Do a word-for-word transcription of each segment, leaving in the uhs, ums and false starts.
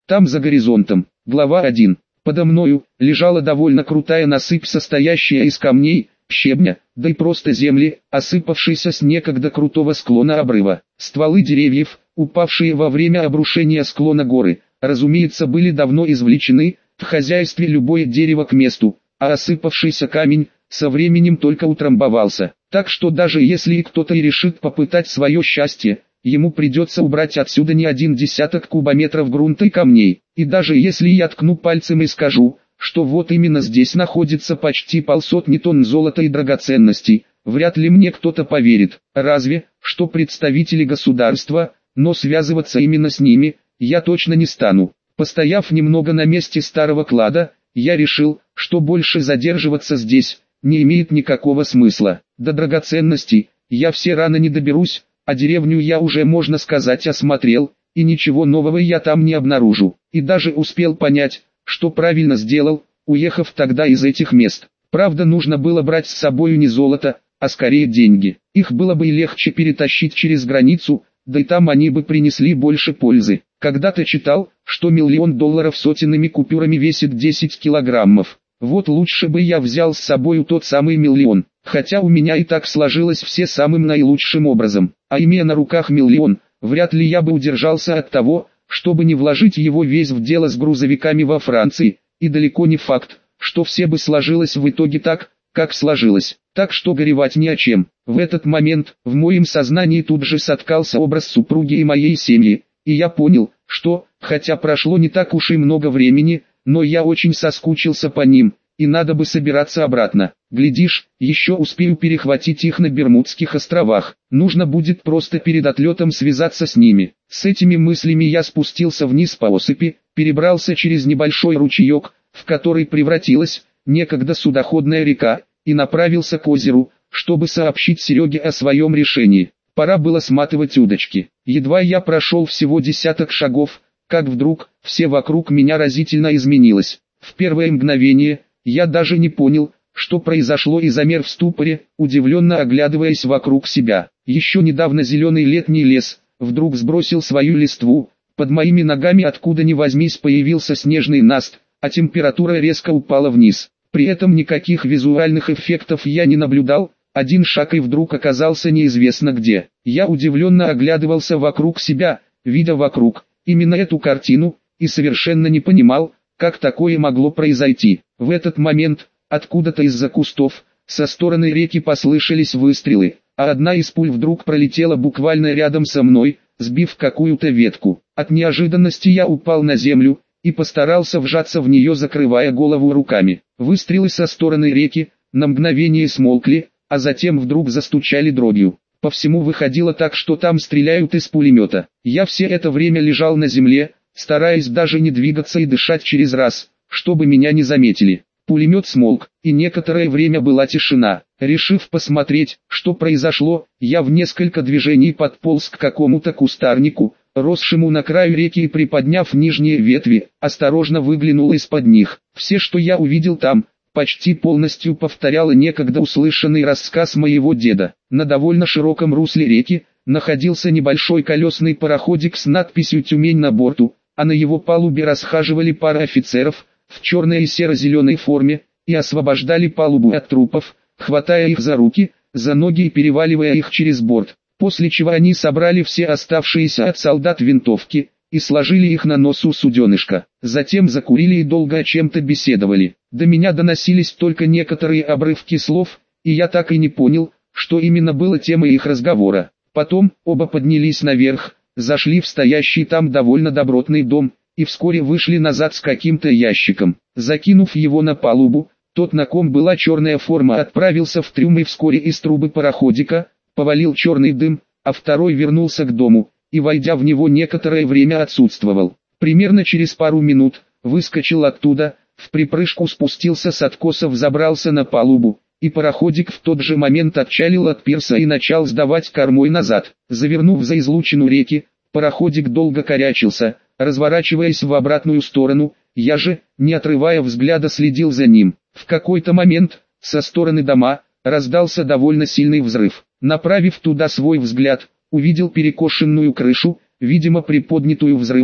Там за горизонтом. Глава один. Подо мною лежала довольно крутая насыпь, состоящая из камней, щебня, да и просто земли, осыпавшейся с некогда крутого склона обрыва. Стволы деревьев, упавшие во время обрушения склона горы, разумеется, были давно извлечены, в хозяйстве любое дерево к месту, а осыпавшийся камень со временем только утрамбовался. Так что даже если и кто-то и решит попытать свое счастье, ему придется убрать отсюда не один десяток кубометров грунта и камней. И даже если я ткну пальцем и скажу, что вот именно здесь находится почти полсотни тонн золота и драгоценностей, вряд ли мне кто-то поверит. Разве, что представители государства, но связываться именно с ними, я точно не стану. Постояв немного на месте старого клада, я решил, что больше задерживаться здесь не имеет никакого смысла. До драгоценностей я все рано не доберусь, а деревню я уже, можно сказать, осмотрел, и ничего нового я там не обнаружу. И даже успел понять, что правильно сделал, уехав тогда из этих мест. Правда, нужно было брать с собою не золото, а скорее деньги. Их было бы и легче перетащить через границу, да и там они бы принесли больше пользы. Когда-то читал, что миллион долларов сотенными купюрами весит десять килограммов. Вот лучше бы я взял с собою тот самый миллион, хотя у меня и так сложилось все самым наилучшим образом. А имея на руках миллион, вряд ли я бы удержался от того, чтобы не вложить его весь в дело с грузовиками во Франции, и далеко не факт, что все бы сложилось в итоге так, как сложилось. Так что горевать не о чем. В этот момент в моем сознании тут же соткался образ супруги и моей семьи, и я понял, что, хотя прошло не так уж и много времени, но я очень соскучился по ним, и надо бы собираться обратно. Глядишь, еще успею перехватить их на Бермудских островах. Нужно будет просто перед отлетом связаться с ними. С этими мыслями я спустился вниз по осыпи, перебрался через небольшой ручеек, в который превратилась некогда судоходная река, и направился к озеру, чтобы сообщить Сереге о своем решении. Пора было сматывать удочки. Едва я прошел всего десяток шагов, как вдруг все вокруг меня разительно изменилось. В первое мгновение я даже не понял, что произошло, и замер в ступоре, удивленно оглядываясь вокруг себя. Еще недавно зеленый летний лес вдруг сбросил свою листву, под моими ногами откуда ни возьмись появился снежный наст, а температура резко упала вниз. При этом никаких визуальных эффектов я не наблюдал, один шаг и вдруг оказался неизвестно где. Я удивленно оглядывался вокруг себя, видя вокруг именно эту картину, и совершенно не понимал, как такое могло произойти. В этот момент, откуда-то из-за кустов, со стороны реки послышались выстрелы, а одна из пуль вдруг пролетела буквально рядом со мной, сбив какую-то ветку. От неожиданности я упал на землю и постарался вжаться в нее, закрывая голову руками. Выстрелы со стороны реки на мгновение смолкли, а затем вдруг застучали дробью. По всему выходило так, что там стреляют из пулемета. Я все это время лежал на земле, стараясь даже не двигаться и дышать через раз, чтобы меня не заметили. Пулемет смолк, и некоторое время была тишина. Решив посмотреть, что произошло, я в несколько движений подполз к какому-то кустарнику, росшему на краю реки, и, приподняв нижние ветви, осторожно выглянул из-под них. Все, что я увидел там, почти полностью повторяло некогда услышанный рассказ моего деда. На довольно широком русле реки находился небольшой колесный пароходик с надписью «Тюмень» на борту, а на его палубе расхаживали пара офицеров в черной и серо-зеленой форме и освобождали палубу от трупов, хватая их за руки, за ноги и переваливая их через борт. После чего они собрали все оставшиеся от солдат винтовки и сложили их на носу суденышка. Затем закурили и долго о чем-то беседовали. До меня доносились только некоторые обрывки слов, и я так и не понял, что именно было темой их разговора. Потом оба поднялись наверх, зашли в стоящий там довольно добротный дом, и вскоре вышли назад с каким-то ящиком. Закинув его на палубу, тот, на ком была черная форма, отправился в трюм, и вскоре из трубы пароходика повалил черный дым, а второй вернулся к дому, и, войдя в него, некоторое время отсутствовал. Примерно через пару минут выскочил оттуда, в припрыжку спустился с откосов, забрался на палубу, и пароходик в тот же момент отчалил от пирса и начал сдавать кормой назад. Завернув за излучину реки, пароходик долго корячился, разворачиваясь в обратную сторону. Я же, не отрывая взгляда, следил за ним. В какой-то момент, со стороны дома, раздался довольно сильный взрыв. Направив туда свой взгляд, увидел перекошенную крышу, видимо приподнятую взрывом,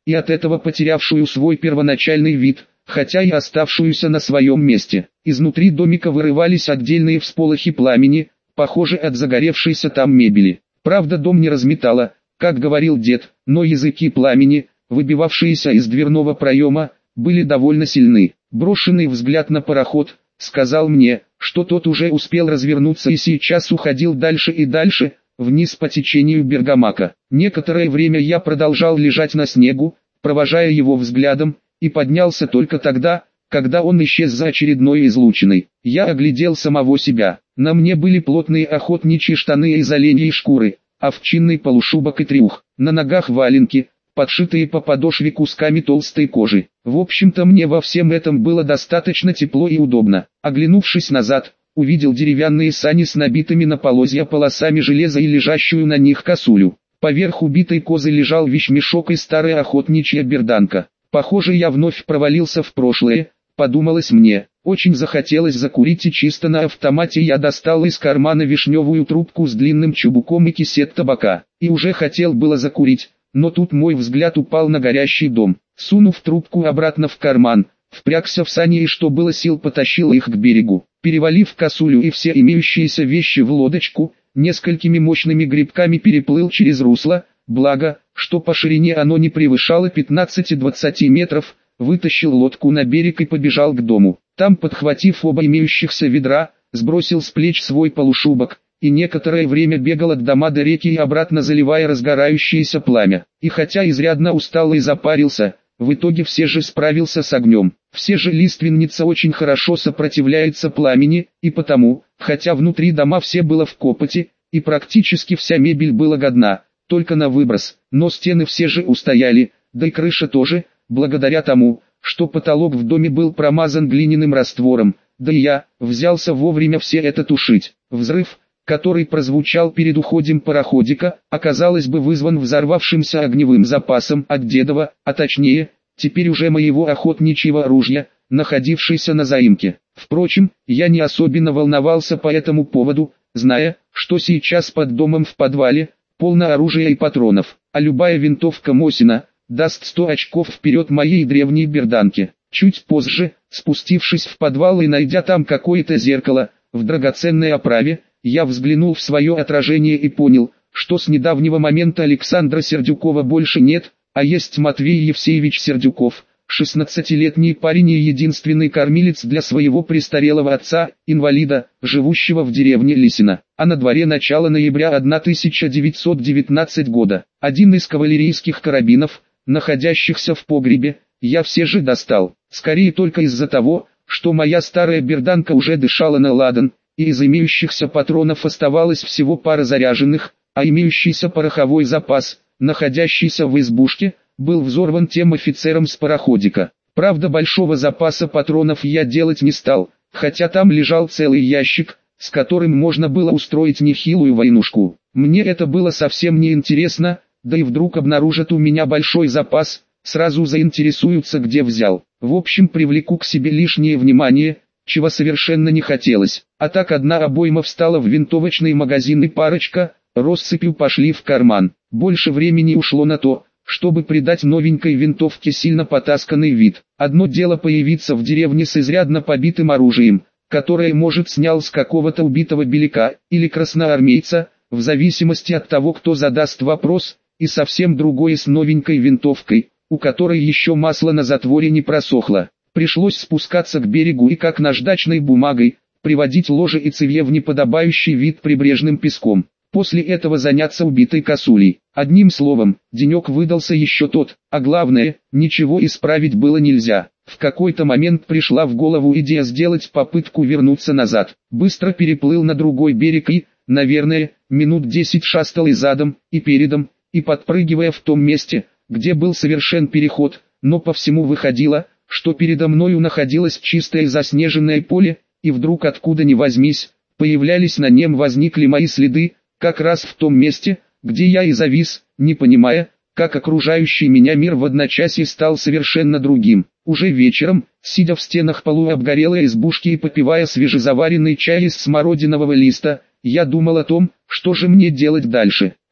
и от этого потерявшую свой первоначальный вид, хотя и оставшуюся на своем месте. Изнутри домика вырывались отдельные всполохи пламени, похожие от загоревшейся там мебели. Правда, дом не разметало, как говорил дед, но языки пламени, выбивавшиеся из дверного проема, были довольно сильны. Брошенный взгляд на пароход сказал мне, что тот уже успел развернуться и сейчас уходил дальше и дальше, вниз по течению Бергамака. Некоторое время я продолжал лежать на снегу, провожая его взглядом, и поднялся только тогда, когда он исчез за очередной излучиной. Я оглядел самого себя. На мне были плотные охотничьи штаны из оленьей шкуры, овчинный полушубок и трюх, на ногах валенки, подшитые по подошве кусками толстой кожи. В общем-то мне во всем этом было достаточно тепло и удобно. Оглянувшись назад, увидел деревянные сани с набитыми на полозья полосами железа и лежащую на них косулю. Поверх убитой козы лежал вещмешок и старая охотничья берданка. Похоже, я вновь провалился в прошлое, подумалось мне. Очень захотелось закурить, и чисто на автомате я достал из кармана вишневую трубку с длинным чубуком и кисет табака. И уже хотел было закурить, но тут мой взгляд упал на горящий дом. Сунув трубку обратно в карман, впрягся в сани и что было сил потащил их к берегу. Перевалив косулю и все имеющиеся вещи в лодочку, несколькими мощными грибками переплыл через русло, благо, что по ширине оно не превышало пятнадцати-двадцати метров, вытащил лодку на берег и побежал к дому. Там, подхватив оба имеющихся ведра, сбросил с плеч свой полушубок, и некоторое время бегал от дома до реки и обратно, заливая разгорающееся пламя. И хотя изрядно устал и запарился, в итоге все же справился с огнем. Все же лиственница очень хорошо сопротивляется пламени, и потому, хотя внутри дома все было в копоти, и практически вся мебель была годна, только на выброс, но стены все же устояли, да и крыша тоже, благодаря тому, что потолок в доме был промазан глиняным раствором, да и я взялся вовремя все это тушить. Взрыв, который прозвучал перед уходом пароходика, оказалось бы вызван взорвавшимся огневым запасом от дедова, а точнее, теперь уже моего охотничьего ружья, находившейся на заимке. Впрочем, я не особенно волновался по этому поводу, зная, что сейчас под домом в подвале полно оружия и патронов, а любая винтовка Мосина даст сто очков вперед моей древней берданке. Чуть позже, спустившись в подвал и найдя там какое-то зеркало, в драгоценной оправе, я взглянул в свое отражение и понял, что с недавнего момента Александра Сердюкова больше нет, а есть Матвей Евсеевич Сердюков, шестнадцатилетний парень и единственный кормилец для своего престарелого отца, инвалида, живущего в деревне Лисино. А на дворе начало ноября тысяча девятьсот девятнадцатого года. Один из кавалерийских карабинов, находящихся в погребе, я все же достал. Скорее только из-за того, что моя старая берданка уже дышала на ладан, и из имеющихся патронов оставалось всего пара заряженных, а имеющийся пороховой запас, находящийся в избушке, был взорван тем офицером с пароходика. Правда, большого запаса патронов я делать не стал, хотя там лежал целый ящик, с которым можно было устроить нехилую войнушку. Мне это было совсем не интересно, да и вдруг обнаружат у меня большой запас, сразу заинтересуются, где взял. В общем, привлеку к себе лишнее внимание, чего совершенно не хотелось. А так одна обойма встала в винтовочный магазин и парочка, россыпью пошли в карман. Больше времени ушло на то, чтобы придать новенькой винтовке сильно потасканный вид. Одно дело появиться в деревне с изрядно побитым оружием, которое может снял с какого-то убитого беляка или красноармейца, в зависимости от того, кто задаст вопрос, и совсем другое с новенькой винтовкой, у которой еще масло на затворе не просохло. Пришлось спускаться к берегу и как наждачной бумагой, приводить ложе и цевье в неподобающий вид прибрежным песком. После этого заняться убитой косулей. Одним словом, денек выдался еще тот, а главное, ничего исправить было нельзя. В какой-то момент пришла в голову идея сделать попытку вернуться назад. Быстро переплыл на другой берег и, наверное, минут десять шастал и задом, и передом, и подпрыгивая в том месте, где был совершен переход, но по всему выходило, что передо мною находилось чистое заснеженное поле, и вдруг откуда ни возьмись, появлялись на нем возникли мои следы, как раз в том месте, где я и завис, не понимая, как окружающий меня мир в одночасье стал совершенно другим. Уже вечером, сидя в стенах полуобгорелой избушки и попивая свежезаваренный чай из смородинового листа, я думал о том, что же мне делать дальше.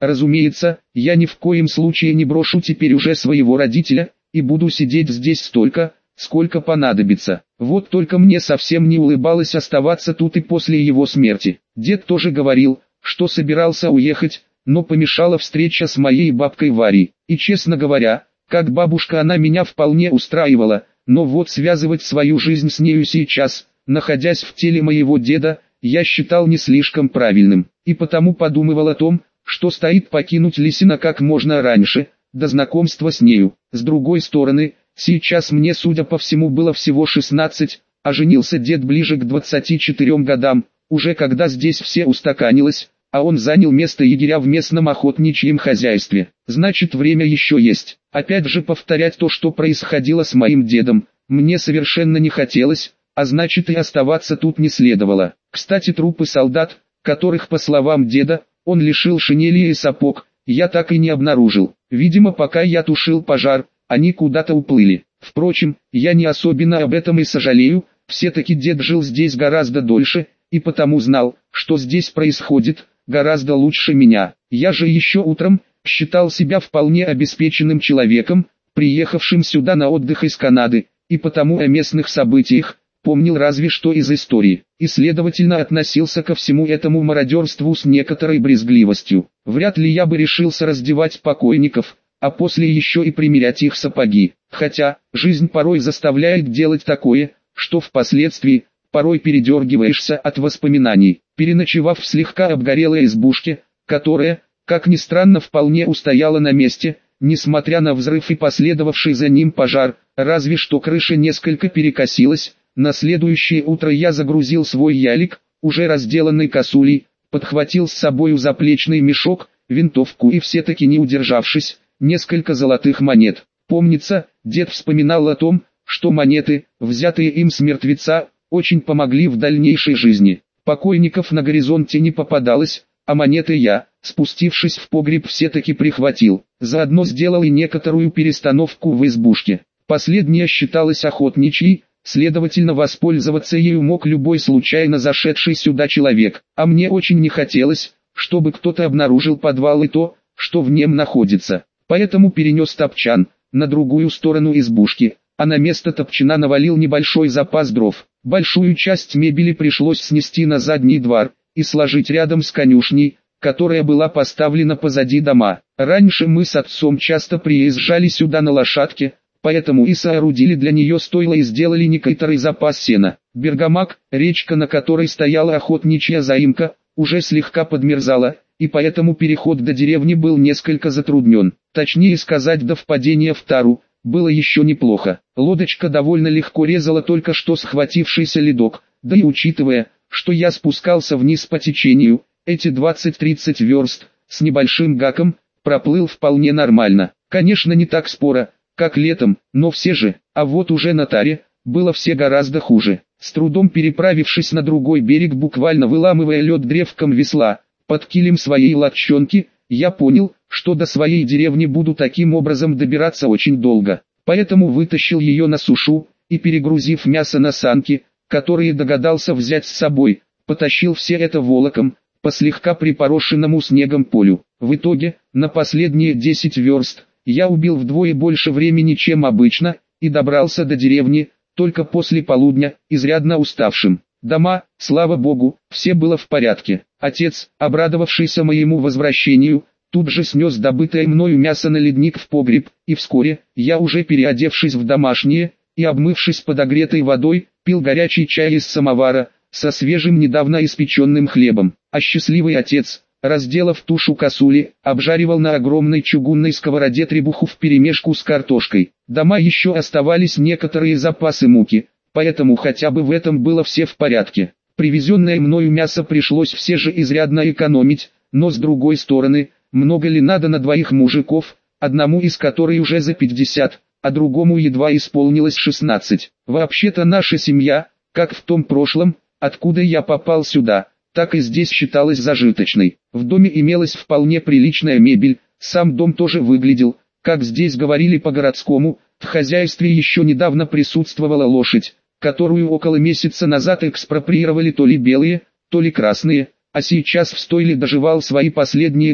Разумеется, я ни в коем случае не брошу теперь уже своего родителя, и буду сидеть здесь столько, сколько понадобится. Вот только мне совсем не улыбалось оставаться тут и после его смерти. Дед тоже говорил, что собирался уехать, но помешала встреча с моей бабкой Варей. И честно говоря, как бабушка она меня вполне устраивала, но вот связывать свою жизнь с нею сейчас, находясь в теле моего деда, я считал не слишком правильным. И потому подумывал о том, что стоит покинуть Лисино как можно раньше, до знакомства с нею. С другой стороны, сейчас мне, судя по всему, было всего шестнадцать, а женился дед ближе к двадцати четырем годам, уже когда здесь все устаканилось, а он занял место егеря в местном охотничьем хозяйстве. Значит, время еще есть. Опять же повторять то, что происходило с моим дедом, мне совершенно не хотелось, а значит и оставаться тут не следовало. Кстати, трупы солдат, которых, по словам деда, он лишил шинели и сапог, я так и не обнаружил. Видимо, пока я тушил пожар, они куда-то уплыли. Впрочем, я не особенно об этом и сожалею, все-таки дед жил здесь гораздо дольше, и потому знал, что здесь происходит, гораздо лучше меня. Я же еще утром считал себя вполне обеспеченным человеком, приехавшим сюда на отдых из Канады, и потому о местных событиях помнил разве что из истории, и следовательно относился ко всему этому мародерству с некоторой брезгливостью. Вряд ли я бы решился раздевать покойников, а после еще и примерять их сапоги. Хотя, жизнь порой заставляет делать такое, что впоследствии, порой передергиваешься от воспоминаний. Переночевав в слегка обгорелой избушке, которая, как ни странно, вполне устояла на месте, несмотря на взрыв и последовавший за ним пожар, разве что крыша несколько перекосилась, на следующее утро я загрузил свой ялик, уже разделанный косулей, подхватил с собою заплечный мешок, винтовку и все-таки не удержавшись, несколько золотых монет. Помнится, дед вспоминал о том, что монеты, взятые им с мертвеца, очень помогли в дальнейшей жизни. Покойников на горизонте не попадалось, а монеты я, спустившись в погреб, все-таки прихватил. Заодно сделал и некоторую перестановку в избушке. Последняя считалась охотничьей, следовательно воспользоваться ею мог любой случайно зашедший сюда человек. А мне очень не хотелось, чтобы кто-то обнаружил подвал и то, что в нем находится. Поэтому перенес топчан на другую сторону избушки, а на место топчана навалил небольшой запас дров. Большую часть мебели пришлось снести на задний двор и сложить рядом с конюшней, которая была поставлена позади дома. Раньше мы с отцом часто приезжали сюда на лошадке, поэтому и соорудили для нее стойло и сделали некоторый запас сена. Бергамак, речка, на которой стояла охотничья заимка, уже слегка подмерзала, и поэтому переход до деревни был несколько затруднен. Точнее сказать, до впадения в тару было еще неплохо. Лодочка довольно легко резала только что схватившийся ледок, да и учитывая, что я спускался вниз по течению, эти двадцать-тридцать верст, с небольшим гаком, проплыл вполне нормально. Конечно, не так споро, как летом, но все же, а вот уже на таре, было все гораздо хуже. С трудом переправившись на другой берег, буквально выламывая лед древком весла, под килем своей лодчонки, я понял, что до своей деревни буду таким образом добираться очень долго. Поэтому вытащил ее на сушу, и перегрузив мясо на санки, которые догадался взять с собой, потащил все это волоком, по слегка припорошенному снегом полю. В итоге, на последние десять верст, я убил вдвое больше времени, чем обычно, и добрался до деревни, только после полудня, изрядно уставшим. Дома, слава богу, все было в порядке. Отец, обрадовавшийся моему возвращению, тут же снес добытое мною мясо на ледник в погреб, и вскоре, я уже переодевшись в домашнее, и обмывшись подогретой водой, пил горячий чай из самовара, со свежим недавно испеченным хлебом. А счастливый отец, разделав тушу косули, обжаривал на огромной чугунной сковороде требуху вперемешку с картошкой. Дома еще оставались некоторые запасы муки, поэтому хотя бы в этом было все в порядке. Привезенное мною мясо пришлось все же изрядно экономить, но с другой стороны, много ли надо на двоих мужиков, одному из которых уже за пятьдесят, а другому едва исполнилось шестнадцать. Вообще-то наша семья, как в том прошлом, откуда я попал сюда, так и здесь считалась зажиточной. В доме имелась вполне приличная мебель, сам дом тоже выглядел, как здесь говорили по-городскому, в хозяйстве еще недавно присутствовала лошадь, которую около месяца назад экспроприировали то ли белые, то ли красные, а сейчас в стойле доживал свои последние дни,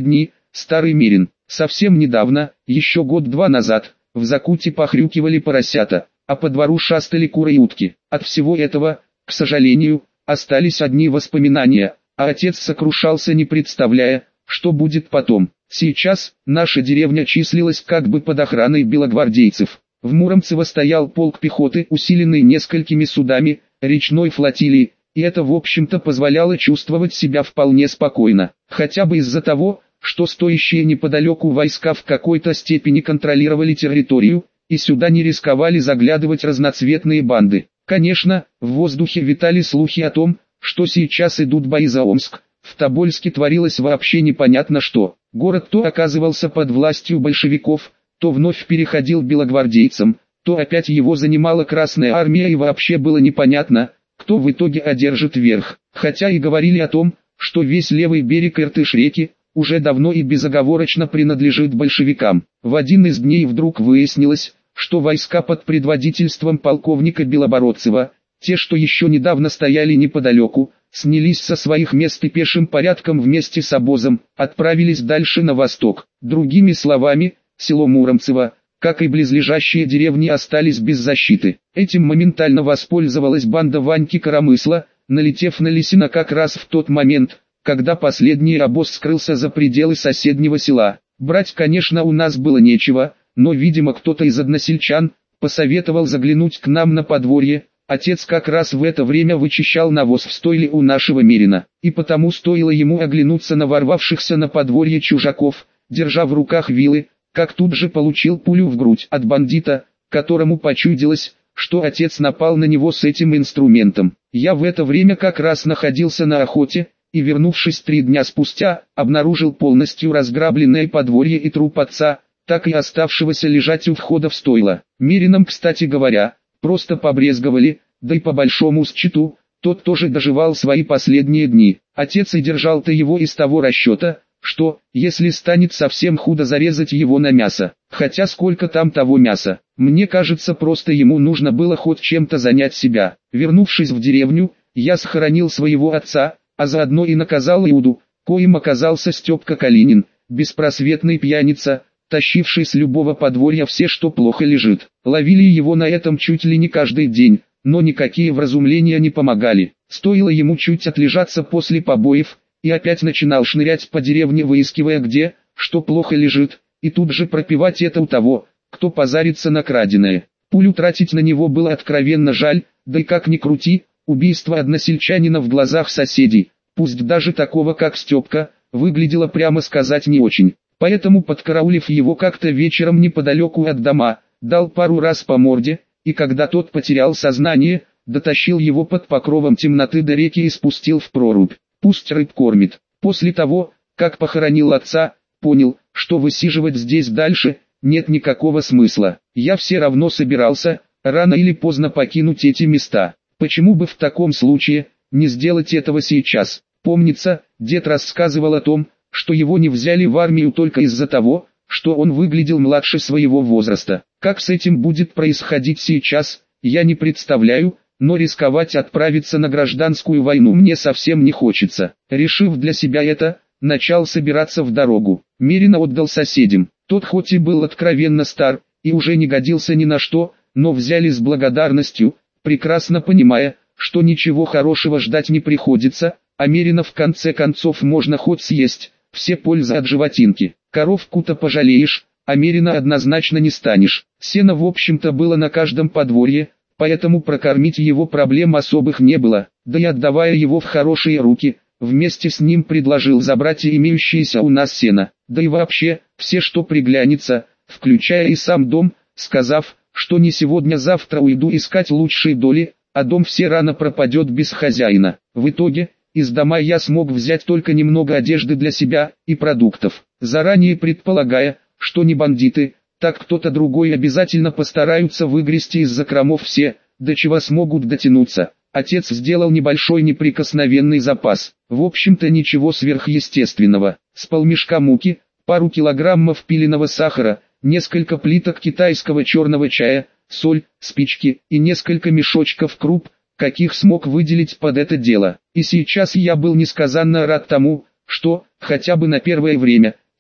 старый мерин. Совсем недавно, еще год-два назад, в закуте похрюкивали поросята, а по двору шастали куры и утки. От всего этого, к сожалению, остались одни воспоминания, а отец сокрушался, не представляя, что будет потом. Сейчас, наша деревня числилась как бы под охраной белогвардейцев. В Муромцево стоял полк пехоты, усиленный несколькими судами, речной флотилии, и это в общем-то позволяло чувствовать себя вполне спокойно. Хотя бы из-за того, что стоящие неподалеку войска в какой-то степени контролировали территорию, и сюда не рисковали заглядывать разноцветные банды. Конечно, в воздухе витали слухи о том, что сейчас идут бои за Омск. В Тобольске творилось вообще непонятно что. Город то оказывался под властью большевиков, то вновь переходил белогвардейцам, то опять его занимала Красная Армия, и вообще было непонятно, кто в итоге одержит верх. Хотя и говорили о том, что весь левый берег Иртыш-реки уже давно и безоговорочно принадлежит большевикам. В один из дней вдруг выяснилось, что войска под предводительством полковника Белобородцева, те, что еще недавно стояли неподалеку, снялись со своих мест и пешим порядком вместе с обозом отправились дальше на восток. Другими словами, село Муромцево, как и близлежащие деревни, остались без защиты. Этим моментально воспользовалась банда Ваньки Коромысла, налетев на Лисина как раз в тот момент, когда последний обоз скрылся за пределы соседнего села. Брать, конечно, у нас было нечего, но, видимо, кто-то из односельчан посоветовал заглянуть к нам на подворье. Отец как раз в это время вычищал навоз в стойле у нашего мерина, и потому стоило ему оглянуться на ворвавшихся на подворье чужаков, держа в руках вилы, как тут же получил пулю в грудь от бандита, которому почудилось, что отец напал на него с этим инструментом. Я в это время как раз находился на охоте, и, вернувшись три дня спустя, обнаружил полностью разграбленное подворье и труп отца, так и оставшегося лежать у входа в стойло. Мерином, кстати говоря, просто побрезговали, да и по большому счету, тот тоже доживал свои последние дни. Отец и держал-то его из того расчета, что, если станет совсем худо, зарезать его на мясо. Хотя сколько там того мяса, мне кажется, просто ему нужно было хоть чем-то занять себя. Вернувшись в деревню, я схоронил своего отца, а заодно и наказал Иуду, коим оказался Степка Калинин, беспросветный пьяница, тащивший с любого подворья все, что плохо лежит. Ловили его на этом чуть ли не каждый день, но никакие вразумления не помогали. Стоило ему чуть отлежаться после побоев, и опять начинал шнырять по деревне, выискивая где, что плохо лежит, и тут же пропивать это у того, кто позарится на краденое. Пулю тратить на него было откровенно жаль, да и как ни крути, убийство односельчанина в глазах соседей, пусть даже такого как Степка, выглядело, прямо сказать, не очень. Поэтому, подкараулив его как-то вечером неподалеку от дома, дал пару раз по морде, и когда тот потерял сознание, дотащил его под покровом темноты до реки и спустил в прорубь. Пусть рыб кормит. После того, как похоронил отца, понял, что высиживать здесь дальше нет никакого смысла. Я все равно собирался, рано или поздно покинуть эти места. Почему бы в таком случае не сделать этого сейчас? Помнится, дед рассказывал о том, что его не взяли в армию только из-за того, что он выглядел младше своего возраста. Как с этим будет происходить сейчас, я не представляю, но рисковать отправиться на гражданскую войну мне совсем не хочется. Решив для себя это, начал собираться в дорогу. Мерина отдал соседям. Тот хоть и был откровенно стар, и уже не годился ни на что, но взяли с благодарностью, прекрасно понимая, что ничего хорошего ждать не приходится, а Мерина в конце концов можно хоть съесть, все пользы от животинки. Коровку-то пожалеешь, а Мерина однозначно не станешь. Сено в общем-то было на каждом подворье, поэтому прокормить его проблем особых не было, да и отдавая его в хорошие руки, вместе с ним предложил забрать и имеющееся у нас сено, да и вообще, все что приглянется, включая и сам дом, сказав, что не сегодня-завтра уйду искать лучшие доли, а дом все рано пропадет без хозяина. В итоге, из дома я смог взять только немного одежды для себя и продуктов, заранее предполагая, что не бандиты, так кто-то другой обязательно постараются выгрести из закромов все, до чего смогут дотянуться. Отец сделал небольшой неприкосновенный запас, в общем-то ничего сверхъестественного, с полмешка муки, пару килограммов пиленого сахара, несколько плиток китайского черного чая, соль, спички и несколько мешочков круп, каких смог выделить под это дело. И сейчас я был несказанно рад тому, что, хотя бы на первое время,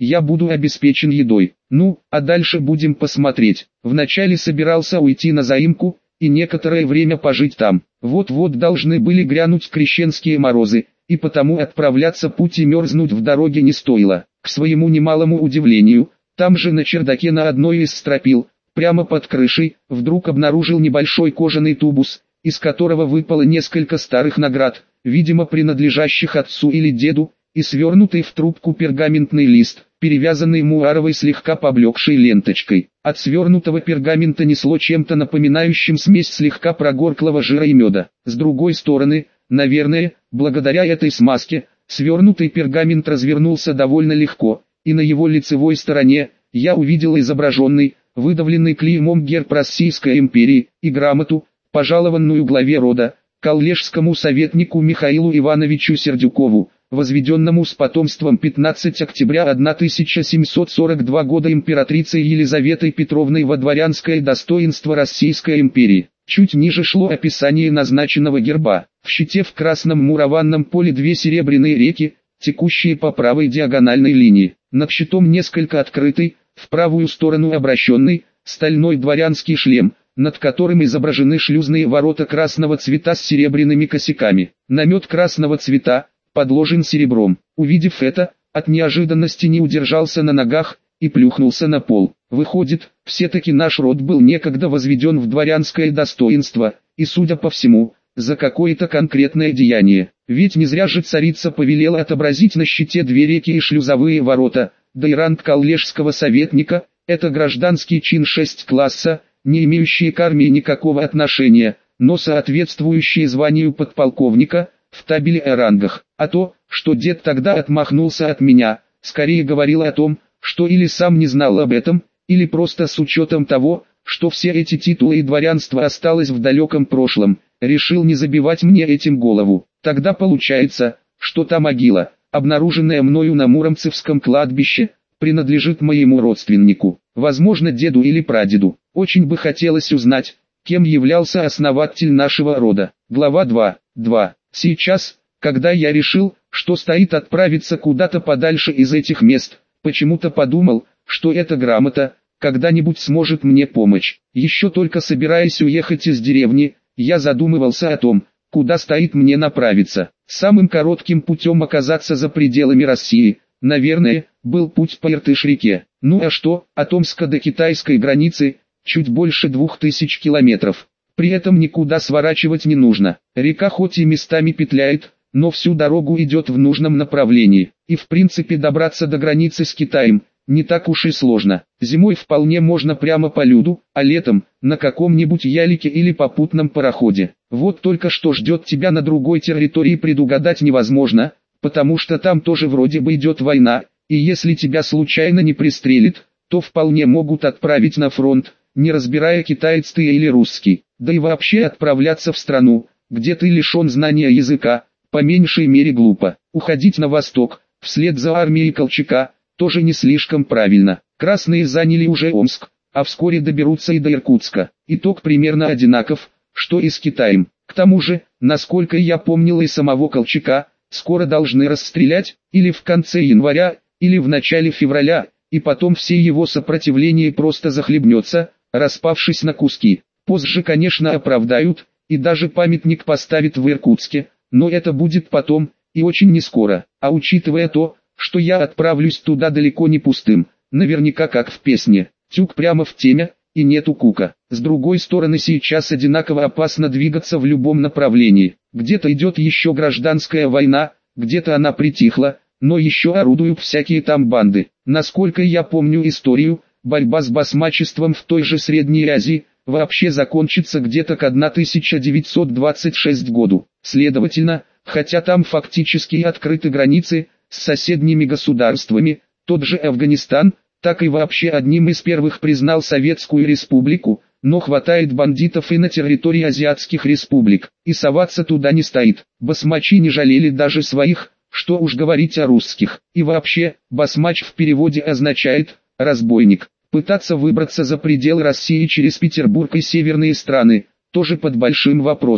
я буду обеспечен едой. Ну, а дальше будем посмотреть. Вначале собирался уйти на заимку, и некоторое время пожить там. Вот-вот должны были грянуть крещенские морозы, и потому отправляться путь и мерзнуть в дороге не стоило. К своему немалому удивлению, там же на чердаке на одной из стропил, прямо под крышей, вдруг обнаружил небольшой кожаный тубус, из которого выпало несколько старых наград, видимо принадлежащих отцу или деду, и свернутый в трубку пергаментный лист, перевязанный муаровой слегка поблекшей ленточкой. От свернутого пергамента несло чем-то напоминающим смесь слегка прогорклого жира и меда. С другой стороны, наверное, благодаря этой смазке, свернутый пергамент развернулся довольно легко, и на его лицевой стороне я увидел изображенный, выдавленный клеймом герб Российской империи, и грамоту, пожалованную главе рода, коллежскому советнику Михаилу Ивановичу Сердюкову, возведенному с потомством пятнадцатого октября тысяча семьсот сорок второго года императрицей Елизаветой Петровной во дворянское достоинство Российской империи. Чуть ниже шло описание назначенного герба. В щите в красном мурованном поле две серебряные реки, текущие по правой диагональной линии. Над щитом несколько открытый, в правую сторону обращенный, стальной дворянский шлем, над которым изображены шлюзные ворота красного цвета с серебряными косяками. Намет красного цвета подложен серебром. Увидев это, от неожиданности не удержался на ногах и плюхнулся на пол. Выходит, все-таки наш род был некогда возведен в дворянское достоинство, и, судя по всему, за какое-то конкретное деяние. Ведь не зря же царица повелела отобразить на щите две реки и шлюзовые ворота, да и ранг коллежского советника – это гражданский чин шесть класса, не имеющий к армии никакого отношения, но соответствующий званию подполковника – в табеле о рангах. А то, что дед тогда отмахнулся от меня, скорее говорило о том, что или сам не знал об этом, или просто с учетом того, что все эти титулы и дворянство осталось в далеком прошлом, решил не забивать мне этим голову. Тогда получается, что та могила, обнаруженная мною на Муромцевском кладбище, принадлежит моему родственнику, возможно деду или прадеду. Очень бы хотелось узнать, кем являлся основатель нашего рода. Глава два. два. Сейчас, когда я решил, что стоит отправиться куда-то подальше из этих мест, почему-то подумал, что эта грамота когда-нибудь сможет мне помочь. Еще только собираясь уехать из деревни, я задумывался о том, куда стоит мне направиться. Самым коротким путем оказаться за пределами России, наверное, был путь по Иртыш-реке. Ну а что, от Омска до китайской границы, чуть больше двух тысяч километров. При этом никуда сворачивать не нужно. Река хоть и местами петляет, но всю дорогу идет в нужном направлении. И в принципе добраться до границы с Китаем не так уж и сложно. Зимой вполне можно прямо по льду, а летом на каком-нибудь ялике или попутном пароходе. Вот только что ждет тебя на другой территории предугадать невозможно, потому что там тоже вроде бы идет война, и если тебя случайно не пристрелит, то вполне могут отправить на фронт, не разбирая китаец ты или русский. Да и вообще отправляться в страну, где ты лишен знания языка, по меньшей мере глупо. Уходить на восток, вслед за армией Колчака, тоже не слишком правильно. Красные заняли уже Омск, а вскоре доберутся и до Иркутска. Итог примерно одинаков, что и с Китаем. К тому же, насколько я помнил и самого Колчака, скоро должны расстрелять, или в конце января, или в начале февраля, и потом все его сопротивление просто захлебнется, распавшись на куски. Позже, конечно, оправдают, и даже памятник поставят в Иркутске, но это будет потом, и очень не скоро. А учитывая то, что я отправлюсь туда далеко не пустым, наверняка как в песне, тюк прямо в теме, и нету кука. С другой стороны, сейчас одинаково опасно двигаться в любом направлении. Где-то идет еще гражданская война, где-то она притихла, но еще орудуют всякие там банды. Насколько я помню историю, борьба с басмачеством в той же Средней Азии вообще закончится где-то к тысяча девятьсот двадцать шестому году. Следовательно, хотя там фактически и открыты границы с соседними государствами, тот же Афганистан, так и вообще одним из первых признал Советскую Республику, но хватает бандитов и на территории азиатских республик, и соваться туда не стоит. Басмачи не жалели даже своих, что уж говорить о русских. И вообще, басмач в переводе означает «разбойник». Пытаться выбраться за пределы России через Петербург и северные страны, тоже под большим вопросом.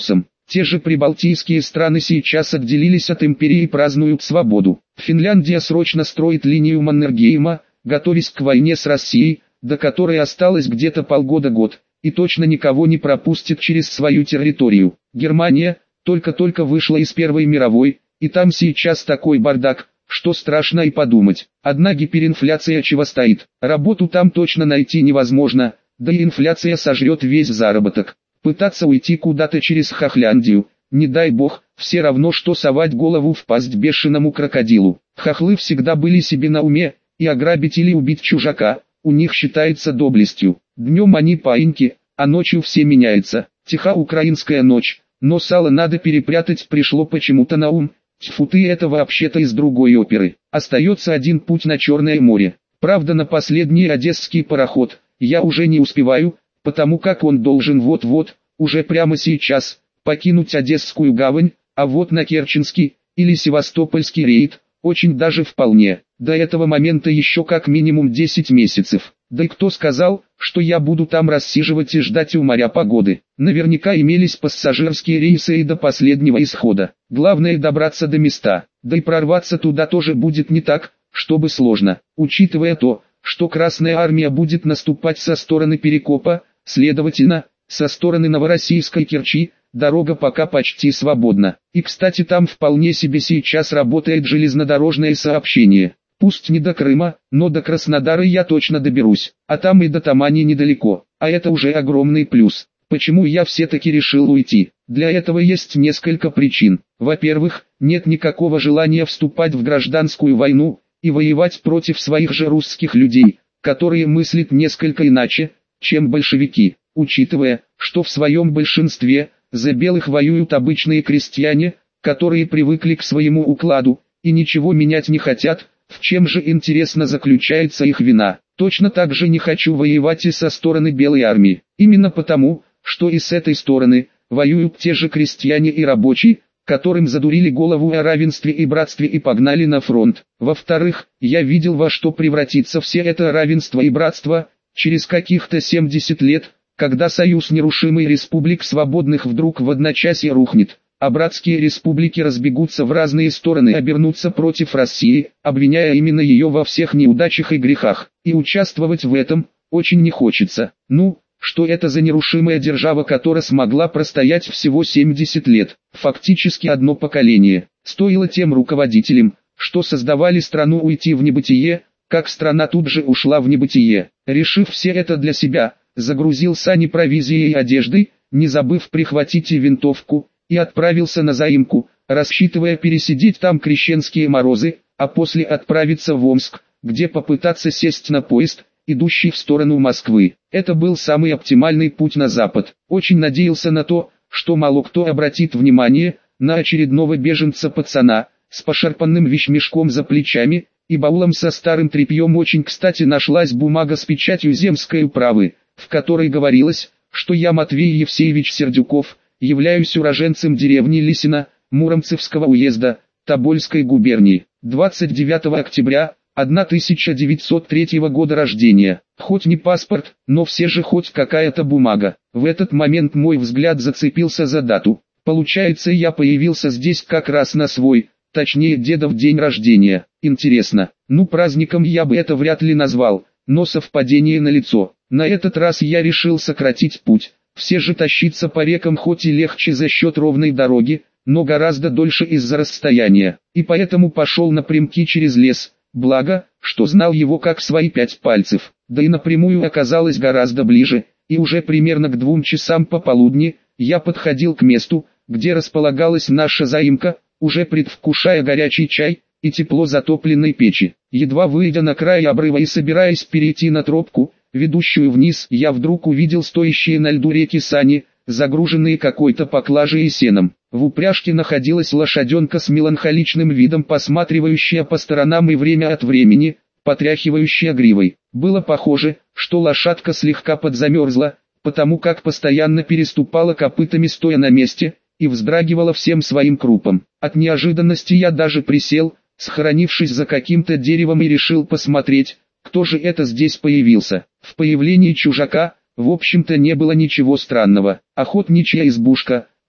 Те же прибалтийские страны сейчас отделились от империи и празднуют свободу. Финляндия срочно строит линию Маннергейма, готовясь к войне с Россией, до которой осталось где-то полгода-год, и точно никого не пропустит через свою территорию. Германия только-только вышла из Первой мировой, и там сейчас такой бардак, что страшно и подумать. Одна гиперинфляция чего стоит, работу там точно найти невозможно, да и инфляция сожрет весь заработок. Пытаться уйти куда-то через Хохляндию, не дай бог, все равно что совать голову в пасть бешеному крокодилу. Хохлы всегда были себе на уме, и ограбить или убить чужака у них считается доблестью. Днем они паиньки, а ночью все меняется. Тиха украинская ночь, но сало надо перепрятать пришло почему-то на ум. Тьфу ты, это вообще-то из другой оперы. Остается один путь на Черное море. Правда, на последний одесский пароход я уже не успеваю, потому как он должен вот-вот, уже прямо сейчас, покинуть Одесскую гавань, а вот на Керченский или Севастопольский рейд очень даже вполне. До этого момента еще как минимум десять месяцев. Да и кто сказал, что я буду там рассиживать и ждать у моря погоды? Наверняка имелись пассажирские рейсы и до последнего исхода. Главное добраться до места, да и прорваться туда тоже будет не так, чтобы сложно. Учитывая то, что Красная Армия будет наступать со стороны Перекопа, следовательно, со стороны Новороссийской Керчи, дорога пока почти свободна. И кстати, там вполне себе сейчас работает железнодорожное сообщение. Пусть не до Крыма, но до Краснодара я точно доберусь, а там и до Тамани недалеко, а это уже огромный плюс. Почему я все-таки решил уйти? Для этого есть несколько причин. Во-первых, нет никакого желания вступать в гражданскую войну и воевать против своих же русских людей, которые мыслят несколько иначе, чем большевики, учитывая, что в своем большинстве за белых воюют обычные крестьяне, которые привыкли к своему укладу и ничего менять не хотят. В чем же, интересно, заключается их вина? Точно так же не хочу воевать и со стороны Белой армии. Именно потому, что и с этой стороны воюют те же крестьяне и рабочие, которым задурили голову о равенстве и братстве и погнали на фронт. Во-вторых, я видел, во что превратится все это равенство и братство через каких-то семьдесят лет, когда союз нерушимый республик свободных вдруг в одночасье рухнет, а братские республики разбегутся в разные стороны и обернутся против России, обвиняя именно ее во всех неудачах и грехах. И участвовать в этом очень не хочется. Ну, что это за нерушимая держава, которая смогла простоять всего семьдесят лет, фактически одно поколение. Стоило тем руководителям, что создавали страну, уйти в небытие, как страна тут же ушла в небытие. Решив все это для себя, загрузил сани провизией и одеждой, не забыв прихватить и винтовку, и отправился на заимку, рассчитывая пересидеть там крещенские морозы, а после отправиться в Омск, где попытаться сесть на поезд, идущий в сторону Москвы. Это был самый оптимальный путь на запад. Очень надеялся на то, что мало кто обратит внимание на очередного беженца-пацана, с пошарпанным вещмешком за плечами и баулом со старым тряпьем. Очень кстати нашлась бумага с печатью земской управы, в которой говорилось, что я, Матвей Евсеевич Сердюков, являюсь уроженцем деревни Лисина, Муромцевского уезда, Тобольской губернии, двадцать девятого октября тысяча девятьсот третьего года рождения. Хоть не паспорт, но все же хоть какая-то бумага. В этот момент мой взгляд зацепился за дату. Получается, я появился здесь как раз на свой, точнее дедов день рождения. Интересно, ну праздником я бы это вряд ли назвал, но совпадение налицо. На этот раз я решил сократить путь. Все же тащиться по рекам хоть и легче за счет ровной дороги, но гораздо дольше из-за расстояния. И поэтому пошел напрямки через лес, благо, что знал его как свои пять пальцев. Да и напрямую оказалось гораздо ближе, и уже примерно к двум часам пополудни я подходил к месту, где располагалась наша заимка, уже предвкушая горячий чай и тепло затопленной печи. Едва выйдя на край обрыва и собираясь перейти на тропку, ведущую вниз, я вдруг увидел стоящие на льду реки сани, загруженные какой-то поклажей и сеном. В упряжке находилась лошаденка с меланхоличным видом, посматривающая по сторонам и время от времени, потряхивающая гривой. Было похоже, что лошадка слегка подзамерзла, потому как постоянно переступала копытами, стоя на месте, и вздрагивала всем своим крупом. От неожиданности я даже присел, схоронившись за каким-то деревом, и решил посмотреть, кто же это здесь появился. В появлении чужака, в общем-то, не было ничего странного. Охотничья избушка,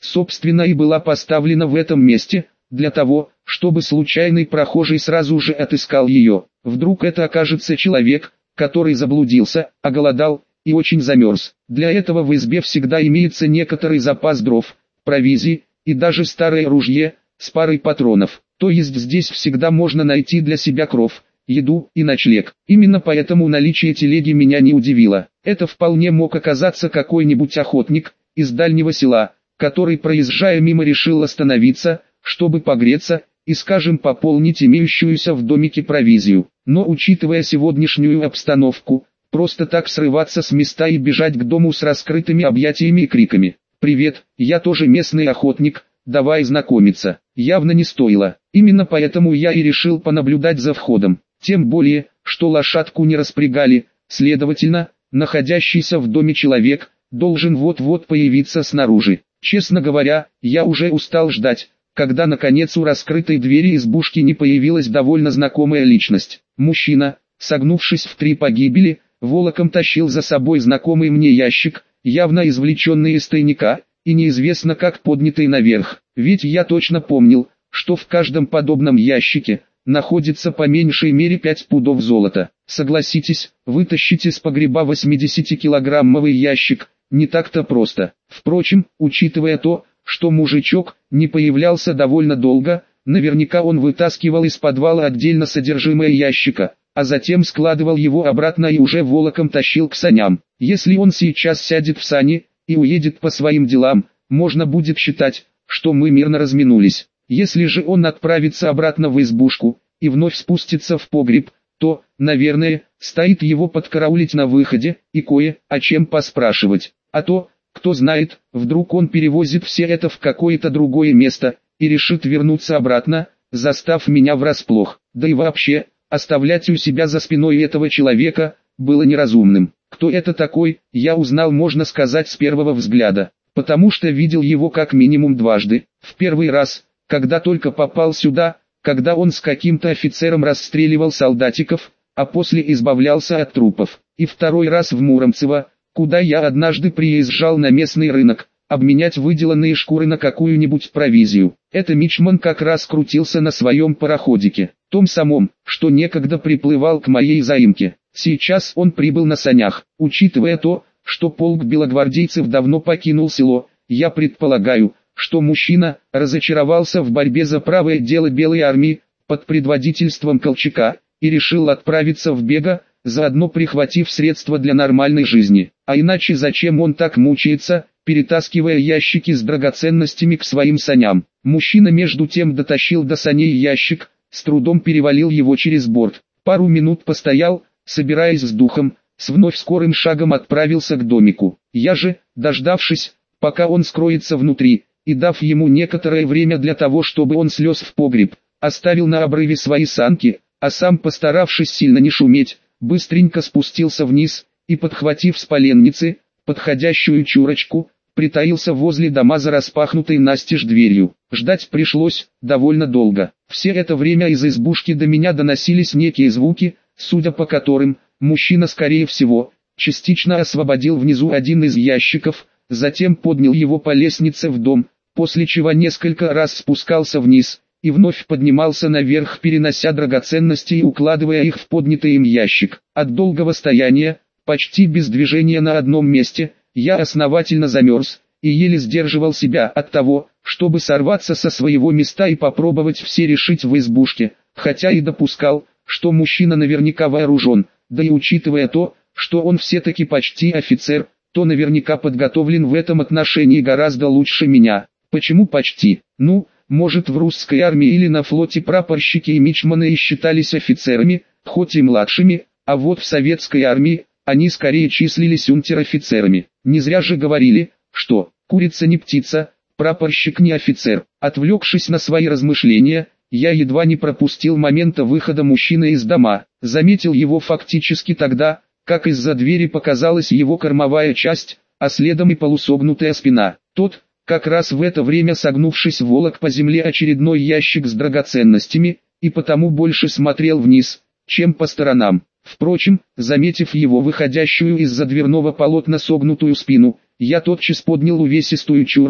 собственно и была поставлена в этом месте, для того, чтобы случайный прохожий сразу же отыскал ее. Вдруг это окажется человек, который заблудился, оголодал и очень замерз. Для этого в избе всегда имеется некоторый запас дров, провизии и даже старое ружье с парой патронов. То есть здесь всегда можно найти для себя кров, еду и ночлег. Именно поэтому наличие телеги меня не удивило. Это вполне мог оказаться какой-нибудь охотник из дальнего села, который, проезжая мимо, решил остановиться, чтобы погреться и, скажем, пополнить имеющуюся в домике провизию. Но учитывая сегодняшнюю обстановку, просто так срываться с места и бежать к дому с раскрытыми объятиями и криками «Привет, я тоже местный охотник, давай знакомиться», явно не стоило. Именно поэтому я и решил понаблюдать за входом. Тем более, что лошадку не распрягали, следовательно, находящийся в доме человек должен вот-вот появиться снаружи. Честно говоря, я уже устал ждать, когда наконец у раскрытой двери избушки не появилась довольно знакомая личность. Мужчина, согнувшись в три погибели, волоком тащил за собой знакомый мне ящик, явно извлеченный из тайника, и неизвестно как поднятый наверх. Ведь я точно помнил, что в каждом подобном ящике находится по меньшей мере пять пудов золота. Согласитесь, вытащить из погреба восьмидесятикилограммовый ящик не так-то просто. Впрочем, учитывая то, что мужичок не появлялся довольно долго, наверняка он вытаскивал из подвала отдельно содержимое ящика, а затем складывал его обратно и уже волоком тащил к саням. Если он сейчас сядет в сани и уедет по своим делам, можно будет считать, что мы мирно разминулись. Если же он отправится обратно в избушку и вновь спустится в погреб, то, наверное, стоит его подкараулить на выходе и кое о чем поспрашивать. А то, кто знает, вдруг он перевозит все это в какое-то другое место и решит вернуться обратно, застав меня врасплох. Да и вообще, оставлять у себя за спиной этого человека было неразумным. Кто это такой, я узнал, можно сказать, с первого взгляда, потому что видел его как минимум дважды. В первый раз, когда только попал сюда, когда он с каким-то офицером расстреливал солдатиков, а после избавлялся от трупов. И второй раз в Муромцево, куда я однажды приезжал на местный рынок, обменять выделанные шкуры на какую-нибудь провизию. Это мичман как раз крутился на своем пароходике, том самом, что некогда приплывал к моей заимке. Сейчас он прибыл на санях. Учитывая то, что полк белогвардейцев давно покинул село, я предполагаю, что мужчина разочаровался в борьбе за правое дело Белой армии под предводительством Колчака и решил отправиться в бега, заодно прихватив средства для нормальной жизни. А иначе зачем он так мучается, перетаскивая ящики с драгоценностями к своим саням? Мужчина между тем дотащил до саней ящик, с трудом перевалил его через борт. Пару минут постоял, собираясь с духом, с вновь скорым шагом отправился к домику. Я же, дождавшись, пока он скроется внутри, и дав ему некоторое время для того, чтобы он слез в погреб, оставил на обрыве свои санки, а сам, постаравшись сильно не шуметь, быстренько спустился вниз и, подхватив с поленницы подходящую чурочку, притаился возле дома за распахнутой настежь дверью. Ждать пришлось довольно долго. Все это время из избушки до меня доносились некие звуки, судя по которым, мужчина, скорее всего, частично освободил внизу один из ящиков, затем поднял его по лестнице в дом, после чего несколько раз спускался вниз и вновь поднимался наверх, перенося драгоценности и укладывая их в поднятый им ящик. От долгого стояния, почти без движения на одном месте, я основательно замерз и еле сдерживал себя от того, чтобы сорваться со своего места и попробовать все решить в избушке, хотя и допускал, что мужчина наверняка вооружен, да и учитывая то, что он все-таки почти офицер, то наверняка подготовлен в этом отношении гораздо лучше меня. Почему почти? Ну, может, в русской армии или на флоте прапорщики и мичманы и считались офицерами, хоть и младшими, а вот в советской армии они скорее числились унтер-офицерами. Не зря же говорили, что «курица не птица, прапорщик не офицер». Отвлекшись на свои размышления, я едва не пропустил момента выхода мужчины из дома. Заметил его фактически тогда, как из-за двери показалась его кормовая часть, а следом и полусогнутая спина. Тот, как раз в это время согнувшись, волок по земле очередной ящик с драгоценностями, и потому больше смотрел вниз, чем по сторонам. Впрочем, заметив его выходящую из-за дверного полотна согнутую спину, я тотчас поднял увесистую чурку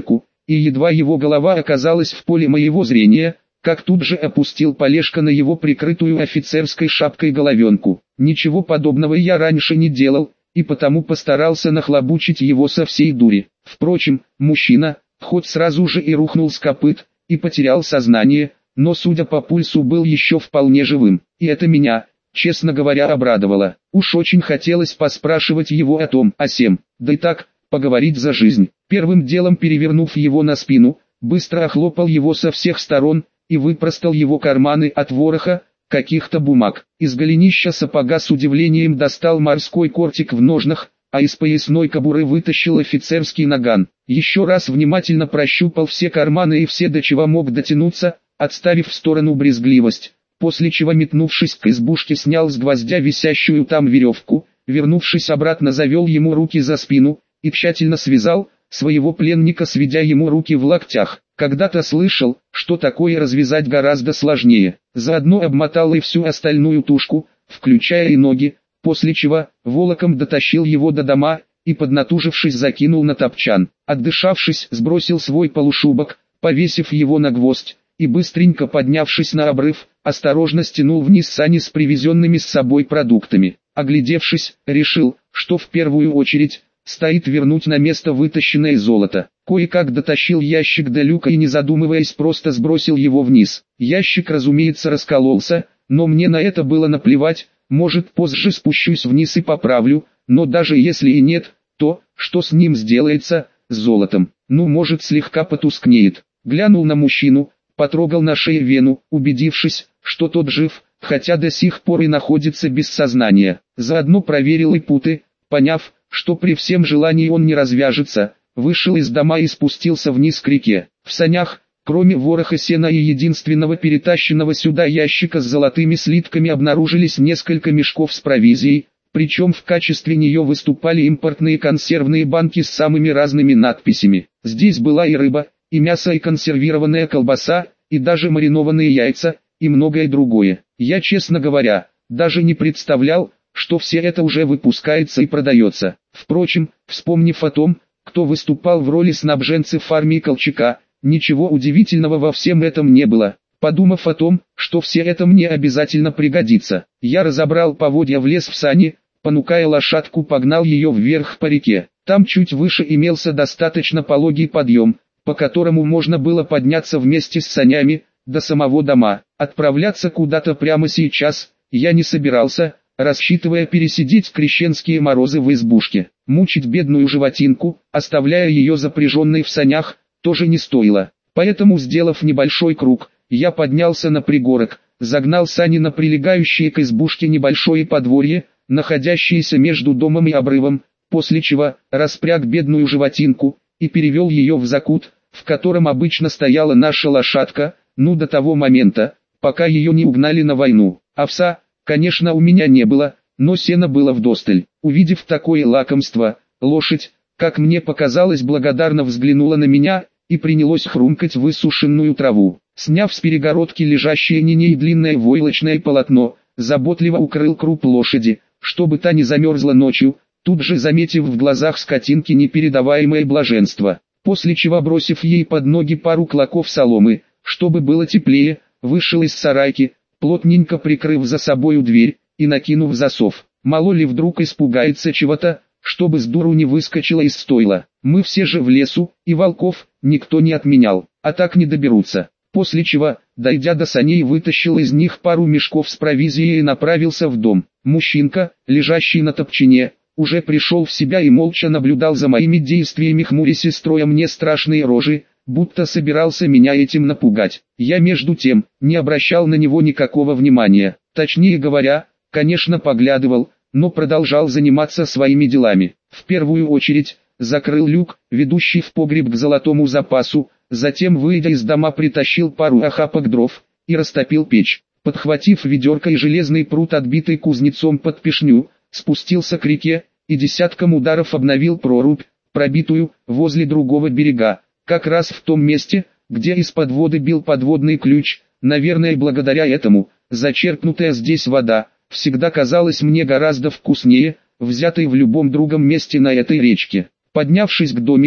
и едва его голова оказалась в поле моего зрения, как тут же опустил полежка на его прикрытую офицерской шапкой головенку. Ничего подобного я раньше не делал, и потому постарался нахлобучить его со всей дури. Впрочем, мужчина, хоть сразу же и рухнул с копыт, и потерял сознание, но судя по пульсу был еще вполне живым, и это меня, честно говоря, обрадовало. Уж очень хотелось поспрашивать его о том, о сем, да и так, поговорить за жизнь. Первым делом перевернув его на спину, быстро охлопал его со всех сторон, и выпростал его карманы от вороха, каких-то бумаг. Из голенища сапога с удивлением достал морской кортик в ножнах, а из поясной кобуры вытащил офицерский наган. Еще раз внимательно прощупал все карманы и все, до чего мог дотянуться, отставив в сторону брезгливость, после чего, метнувшись к избушке, снял с гвоздя висящую там веревку, вернувшись обратно, завел ему руки за спину и тщательно связал своего пленника, сведя ему руки в локтях. Когда-то слышал, что такое развязать гораздо сложнее. Заодно обмотал и всю остальную тушку, включая и ноги, после чего волоком дотащил его до дома и, поднатужившись, закинул на топчан. Отдышавшись, сбросил свой полушубок, повесив его на гвоздь, и быстренько поднявшись на обрыв, осторожно стянул вниз сани с привезенными с собой продуктами. Оглядевшись, решил, что в первую очередь стоит вернуть на место вытащенное золото. Кое-как дотащил ящик до люка и, не задумываясь, просто сбросил его вниз. Ящик, разумеется, раскололся, но мне на это было наплевать, может, позже спущусь вниз и поправлю, но даже если и нет, то, что с ним сделается, с золотом, ну, может, слегка потускнеет. Глянул на мужчину, потрогал на шее вену, убедившись, что тот жив, хотя до сих пор и находится без сознания. Заодно проверил и путы, поняв, что при всем желании он не развяжется, вышел из дома и спустился вниз к реке. В санях, кроме вороха сена и единственного перетащенного сюда ящика с золотыми слитками, обнаружились несколько мешков с провизией, причем в качестве нее выступали импортные консервные банки с самыми разными надписями. Здесь была и рыба, и мясо, и консервированная колбаса, и даже маринованные яйца, и многое другое. Я, честно говоря, даже не представлял, что все это уже выпускается и продается. Впрочем, вспомнив о том, кто выступал в роли снабженцев армии Колчака, ничего удивительного во всем этом не было. Подумав о том, что все это мне обязательно пригодится, я разобрал поводья, влез в сани, понукая лошадку, погнал ее вверх по реке. Там чуть выше имелся достаточно пологий подъем, по которому можно было подняться вместе с санями до самого дома. Отправляться куда-то прямо сейчас я не собирался, рассчитывая пересидеть крещенские морозы в избушке. Мучить бедную животинку, оставляя ее запряженной в санях, тоже не стоило. Поэтому, сделав небольшой круг, я поднялся на пригорок, загнал сани на прилегающее к избушке небольшое подворье, находящееся между домом и обрывом, после чего распряг бедную животинку и перевел ее в закут, в котором обычно стояла наша лошадка, ну до того момента, пока ее не угнали на войну. Овса, конечно, у меня не было, но сена было вдосталь. Увидев такое лакомство, лошадь, как мне показалось, благодарно взглянула на меня и принялась хрумкать высушенную траву. Сняв с перегородки лежащее на ней длинное войлочное полотно, заботливо укрыл круп лошади, чтобы та не замерзла ночью, тут же заметив в глазах скотинки непередаваемое блаженство. После чего, бросив ей под ноги пару клоков соломы, чтобы было теплее, вышел из сарайки, плотненько прикрыв за собою дверь и накинув засов. Мало ли вдруг испугается чего-то, чтобы с дуру не выскочила из стойла. Мы все же в лесу, и волков никто не отменял, а так не доберутся. После чего, дойдя до саней, вытащил из них пару мешков с провизией и направился в дом. Мужчинка, лежащий на топчине, уже пришел в себя и молча наблюдал за моими действиями, хмурясь и строя мне страшные рожи, будто собирался меня этим напугать. Я между тем не обращал на него никакого внимания, точнее говоря, конечно, поглядывал, но продолжал заниматься своими делами. В первую очередь, закрыл люк, ведущий в погреб к золотому запасу, затем, выйдя из дома, притащил пару охапок дров и растопил печь. Подхватив ведерко и железный прут, отбитый кузнецом под пешню, спустился к реке и десятком ударов обновил прорубь, пробитую возле другого берега, как раз в том месте, где из-под воды бил подводный ключ. Наверное, благодаря этому, зачерпнутая здесь вода всегда казалась мне гораздо вкуснее, взятой в любом другом месте на этой речке. Поднявшись к домику,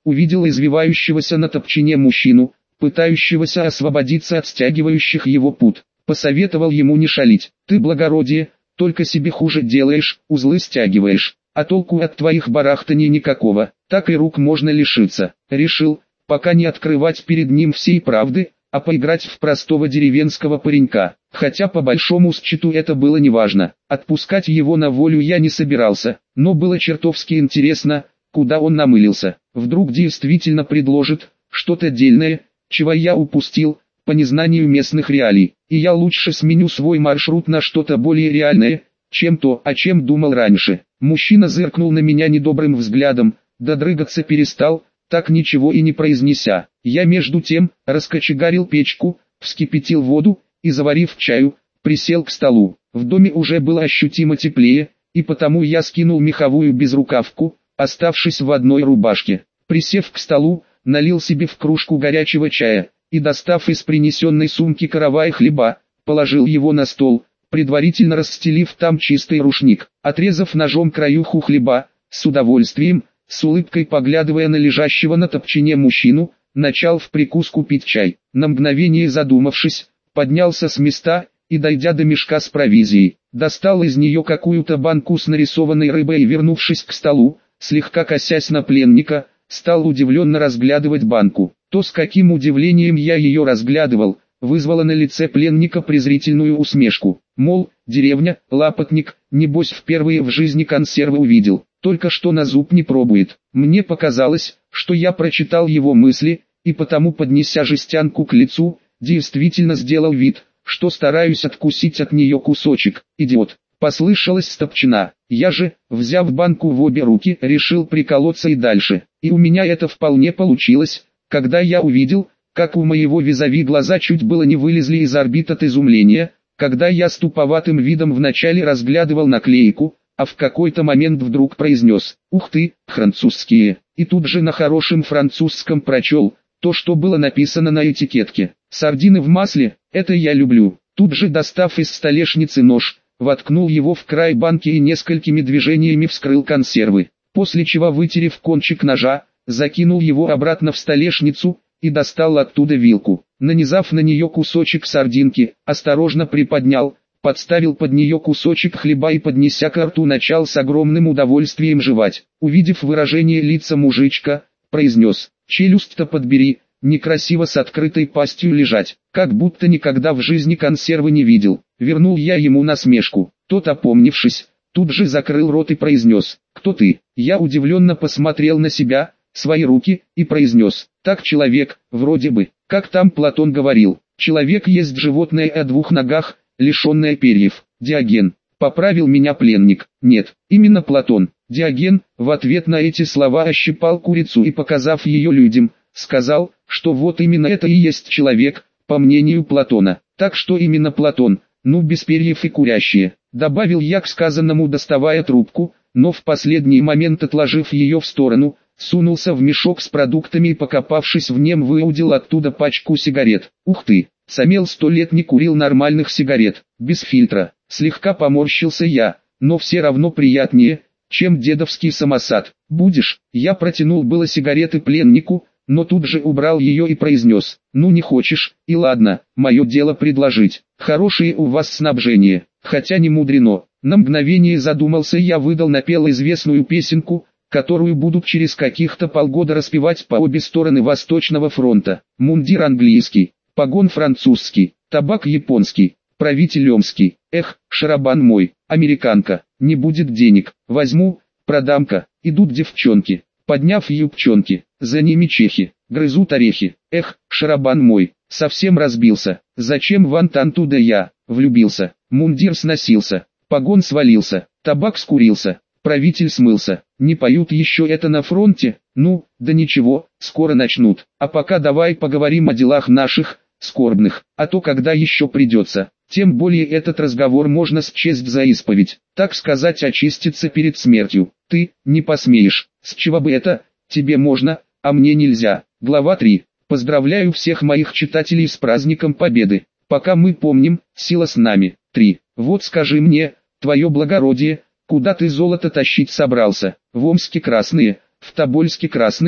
увидел извивающегося на топчине мужчину, пытающегося освободиться от стягивающих его пут. Посоветовал ему не шалить. Ты, благородие, только себе хуже делаешь, узлы стягиваешь, а толку от твоих барахтаний никакого, так и рук можно лишиться. Решил, пока не открывать перед ним всей правды, а поиграть в простого деревенского паренька. Хотя по большому счету это было неважно. Отпускать его на волю я не собирался, но было чертовски интересно, куда он намылился. Вдруг действительно предложит что-то дельное, чего я упустил, по незнанию местных реалий, и я лучше сменю свой маршрут на что-то более реальное, чем то, о чем думал раньше. Мужчина зыркнул на меня недобрым взглядом, да дрыгаться перестал, так ничего и не произнеся. Я между тем, раскочегарил печку, вскипятил воду, и заварив чаю, присел к столу. В доме уже было ощутимо теплее, и потому я скинул меховую безрукавку, оставшись в одной рубашке. Присев к столу, налил себе в кружку горячего чая, и достав из принесенной сумки каравай хлеба, положил его на стол, предварительно расстелив там чистый рушник. Отрезав ножом краюху хлеба, с удовольствием, с улыбкой поглядывая на лежащего на топчине мужчину, начал в прикуску пить чай. На мгновение задумавшись, поднялся с места и, дойдя до мешка с провизией, достал из нее какую-то банку с нарисованной рыбой и, вернувшись к столу, слегка косясь на пленника, стал удивленно разглядывать банку. То, с каким удивлением я ее разглядывал, вызвало на лице пленника презрительную усмешку. Мол, деревня, лапотник, небось впервые в жизни консервы увидел, только что на зуб не пробует. Мне показалось, что я прочитал его мысли, и потому, поднеся жестянку к лицу, действительно сделал вид, что стараюсь откусить от нее кусочек. Идиот! Послышалось с топчина. Я же, взяв банку в обе руки, решил приколоться и дальше. И у меня это вполне получилось, когда я увидел, как у моего визави глаза чуть было не вылезли из орбит от изумления, когда я с туповатым видом вначале разглядывал наклейку, а в какой-то момент вдруг произнес: «Ух ты, французские!» И тут же на хорошем французском прочел то, что было написано на этикетке. «Сардины в масле, это я люблю». Тут же, достав из столешницы нож, воткнул его в край банки и несколькими движениями вскрыл консервы, после чего, вытерев кончик ножа, закинул его обратно в столешницу и достал оттуда вилку. Нанизав на нее кусочек сардинки, осторожно приподнял, подставил под нее кусочек хлеба и, поднеся ко рту, начал с огромным удовольствием жевать. Увидев выражение лица мужичка, произнес: «Челюсть-то подбери, некрасиво с открытой пастью лежать, как будто никогда в жизни консервы не видел». Вернул я ему насмешку. Тот, опомнившись, тут же закрыл рот и произнес: «Кто ты?» Я удивленно посмотрел на себя, свои руки, и произнес: «Так человек, вроде бы, как там Платон говорил, человек есть животное о двух ногах, лишенное перьев». Диоген. Поправил меня пленник. Нет, именно Платон. Диоген, в ответ на эти слова, ощипал курицу и, показав ее людям, сказал, что вот именно это и есть человек, по мнению Платона. Так что именно Платон, ну без перьев и курящие. Добавил я к сказанному, доставая трубку, но в последний момент, отложив ее в сторону, сунулся в мешок с продуктами и, покопавшись в нем, выудил оттуда пачку сигарет. Ух ты! Самел сто лет не курил нормальных сигарет, без фильтра. Слегка поморщился я, но все равно приятнее, чем дедовский самосад. «Будешь?» Я протянул было сигареты пленнику, но тут же убрал ее и произнес: «Ну не хочешь, и ладно, мое дело предложить. Хорошее у вас снабжение, хотя не мудрено». На мгновение задумался я, выдал, напел известную песенку, которую будут через каких-то полгода распевать по обе стороны Восточного фронта. Мундир английский, погон французский, табак японский, правитель омский. Эх, шарабан мой, американка, не будет денег, возьму, продам-ка. Идут девчонки, подняв юбчонки, за ними чехи, грызут орехи. Эх, шарабан мой, совсем разбился, зачем в Антантуда я влюбился. Мундир сносился, погон свалился, табак скурился, правитель смылся. Не поют еще это на фронте? Ну, да ничего, скоро начнут. А пока давай поговорим о делах наших, скорбных, а то когда еще придется. Тем более этот разговор можно счесть за исповедь, так сказать, очиститься перед смертью. Ты не посмеешь. С чего бы это? Тебе можно, а мне нельзя. Глава три. Поздравляю всех моих читателей с праздником Победы. Пока мы помним, сила с нами. три. Вот скажи мне, твое благородие, куда ты золото тащить собрался? В Омске красные, в Тобольске красные,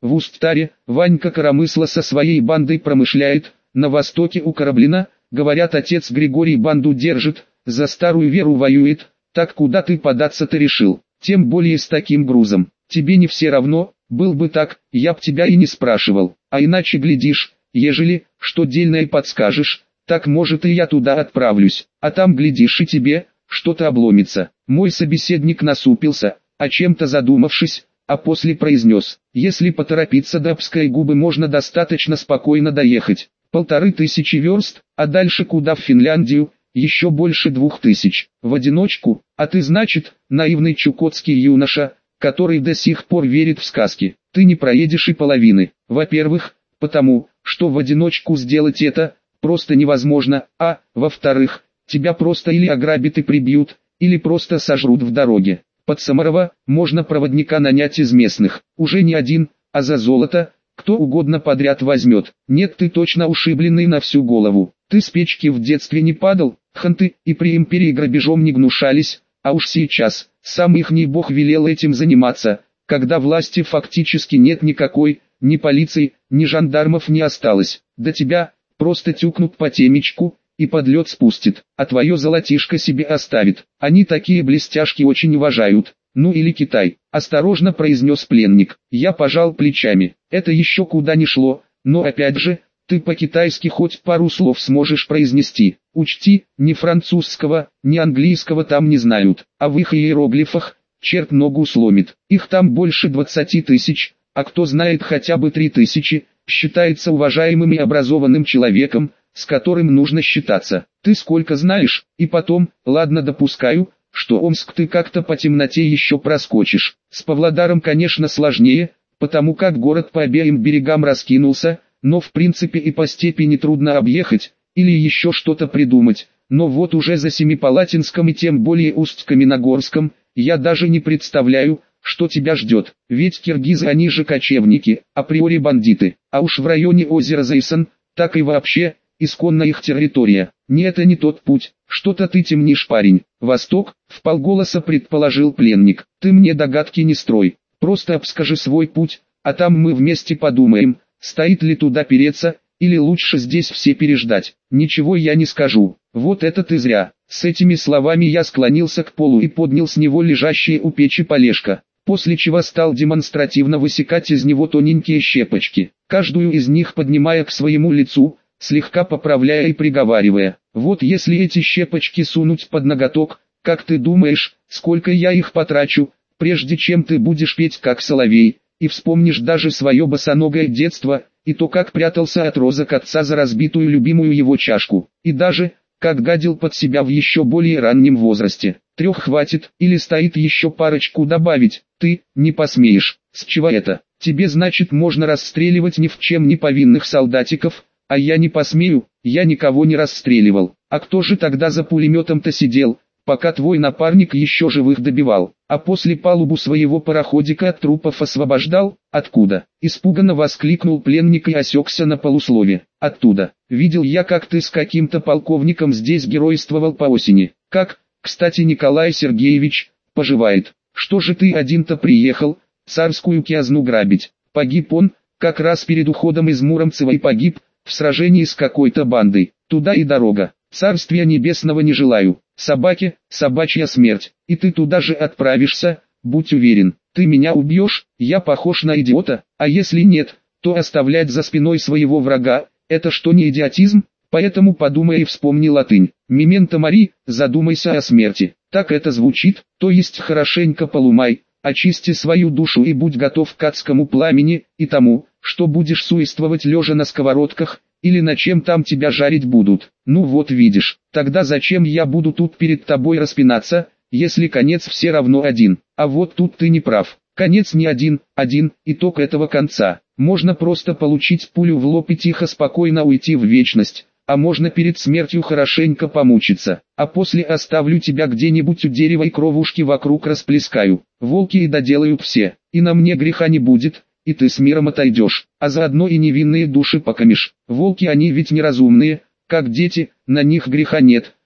В Усть-Таре Ванька Коромысла со своей бандой промышляет, на востоке у Кораблина, говорят, отец Григорий банду держит, за старую веру воюет, так куда ты податься-то решил, тем более с таким грузом, тебе не все равно, был бы так, я б тебя и не спрашивал, а иначе глядишь, ежели, что дельное подскажешь, так может и я туда отправлюсь, а там глядишь и тебе, что-то обломится. Мой собеседник насупился, о чем-то задумавшись, а после произнес, если поторопиться до Пской губы можно достаточно спокойно доехать, полторы тысячи верст, а дальше куда в Финляндию, еще больше двух тысяч, в одиночку, а ты значит, наивный чукотский юноша, который до сих пор верит в сказки, ты не проедешь и половины, во-первых, потому, что в одиночку сделать это, просто невозможно, а, во-вторых, тебя просто или ограбят и прибьют, или просто сожрут в дороге. Под Самарова можно проводника нанять из местных, уже не один, а за золото, кто угодно подряд возьмет. Нет, ты точно ушибленный на всю голову. Ты с печки в детстве не падал, ханты и при империи грабежом не гнушались, а уж сейчас, сам ихний бог велел этим заниматься, когда власти фактически нет никакой, ни полиции, ни жандармов не осталось. До тебя просто тюкнут по темечку и под лед спустит, а твое золотишко себе оставит. Они такие блестяшки очень уважают. Ну или Китай, осторожно произнес пленник. Я пожал плечами. Это еще куда ни шло, но опять же, ты по-китайски хоть пару слов сможешь произнести. Учти, ни французского, ни английского там не знают, а в их иероглифах черт ногу сломит. Их там больше двадцати тысяч, а кто знает хотя бы три тысячи, считается уважаемым и образованным человеком, с которым нужно считаться. Ты сколько знаешь, и потом, ладно, допускаю, что Омск ты как-то по темноте еще проскочишь. С Павлодаром, конечно, сложнее, потому как город по обеим берегам раскинулся, но в принципе и по степи нетрудно объехать, или еще что-то придумать. Но вот уже за Семипалатинском и тем более Усть-Каменогорском, я даже не представляю, что тебя ждет. Ведь киргизы они же кочевники, априори бандиты, а уж в районе озера Зайсан, так и вообще, исконно их территория. Не, это не тот путь, что-то ты темнишь, парень. Восток, вполголоса предположил пленник. Ты мне догадки не строй, просто обскажи свой путь, а там мы вместе подумаем, стоит ли туда переться, или лучше здесь все переждать. Ничего я не скажу, вот это ты зря. С этими словами я склонился к полу и поднял с него лежащее у печи полежка, после чего стал демонстративно высекать из него тоненькие щепочки, каждую из них поднимая к своему лицу, слегка поправляя и приговаривая. Вот если эти щепочки сунуть под ноготок, как ты думаешь, сколько я их потрачу, прежде чем ты будешь петь как соловей, и вспомнишь даже свое босоногое детство, и то как прятался от розок отца за разбитую любимую его чашку, и даже, как гадил под себя в еще более раннем возрасте. Трех хватит, или стоит еще парочку добавить, ты, не посмеешь. С чего это? Тебе значит можно расстреливать ни в чем не повинных солдатиков, а я не посмею, я никого не расстреливал. А кто же тогда за пулеметом-то сидел, пока твой напарник еще живых добивал, а после палубу своего пароходика от трупов освобождал? Откуда? Испуганно воскликнул пленник и осекся на полуслове. Оттуда. Видел я, как ты с каким-то полковником здесь геройствовал по осени. Как, кстати, Николай Сергеевич, поживает. Что же ты один-то приехал, царскую казну грабить? Погиб он, как раз перед уходом из Муромцева и погиб, в сражении с какой-то бандой. Туда и дорога. Царствия небесного не желаю. Собаке, собачья смерть. И ты туда же отправишься, будь уверен. Ты меня убьешь, я похож на идиота, а если нет, то оставлять за спиной своего врага, это что, не идиотизм? Поэтому подумай и вспомни латынь. Мементо мори, задумайся о смерти. Так это звучит, то есть хорошенько полумай, очисти свою душу и будь готов к адскому пламени, и тому, что будешь суетствовать лежа на сковородках, или на чем там тебя жарить будут. Ну вот видишь, тогда зачем я буду тут перед тобой распинаться, если конец все равно один. А вот тут ты не прав. Конец не один, один, итог этого конца. Можно просто получить пулю в лоб и тихо спокойно уйти в вечность, а можно перед смертью хорошенько помучиться, а после оставлю тебя где-нибудь у дерева и кровушки вокруг расплескаю. Волки и доделают все, и на мне греха не будет, и ты с миром отойдешь, а заодно и невинные души покамишь. Волки они ведь неразумные, как дети, на них греха нет,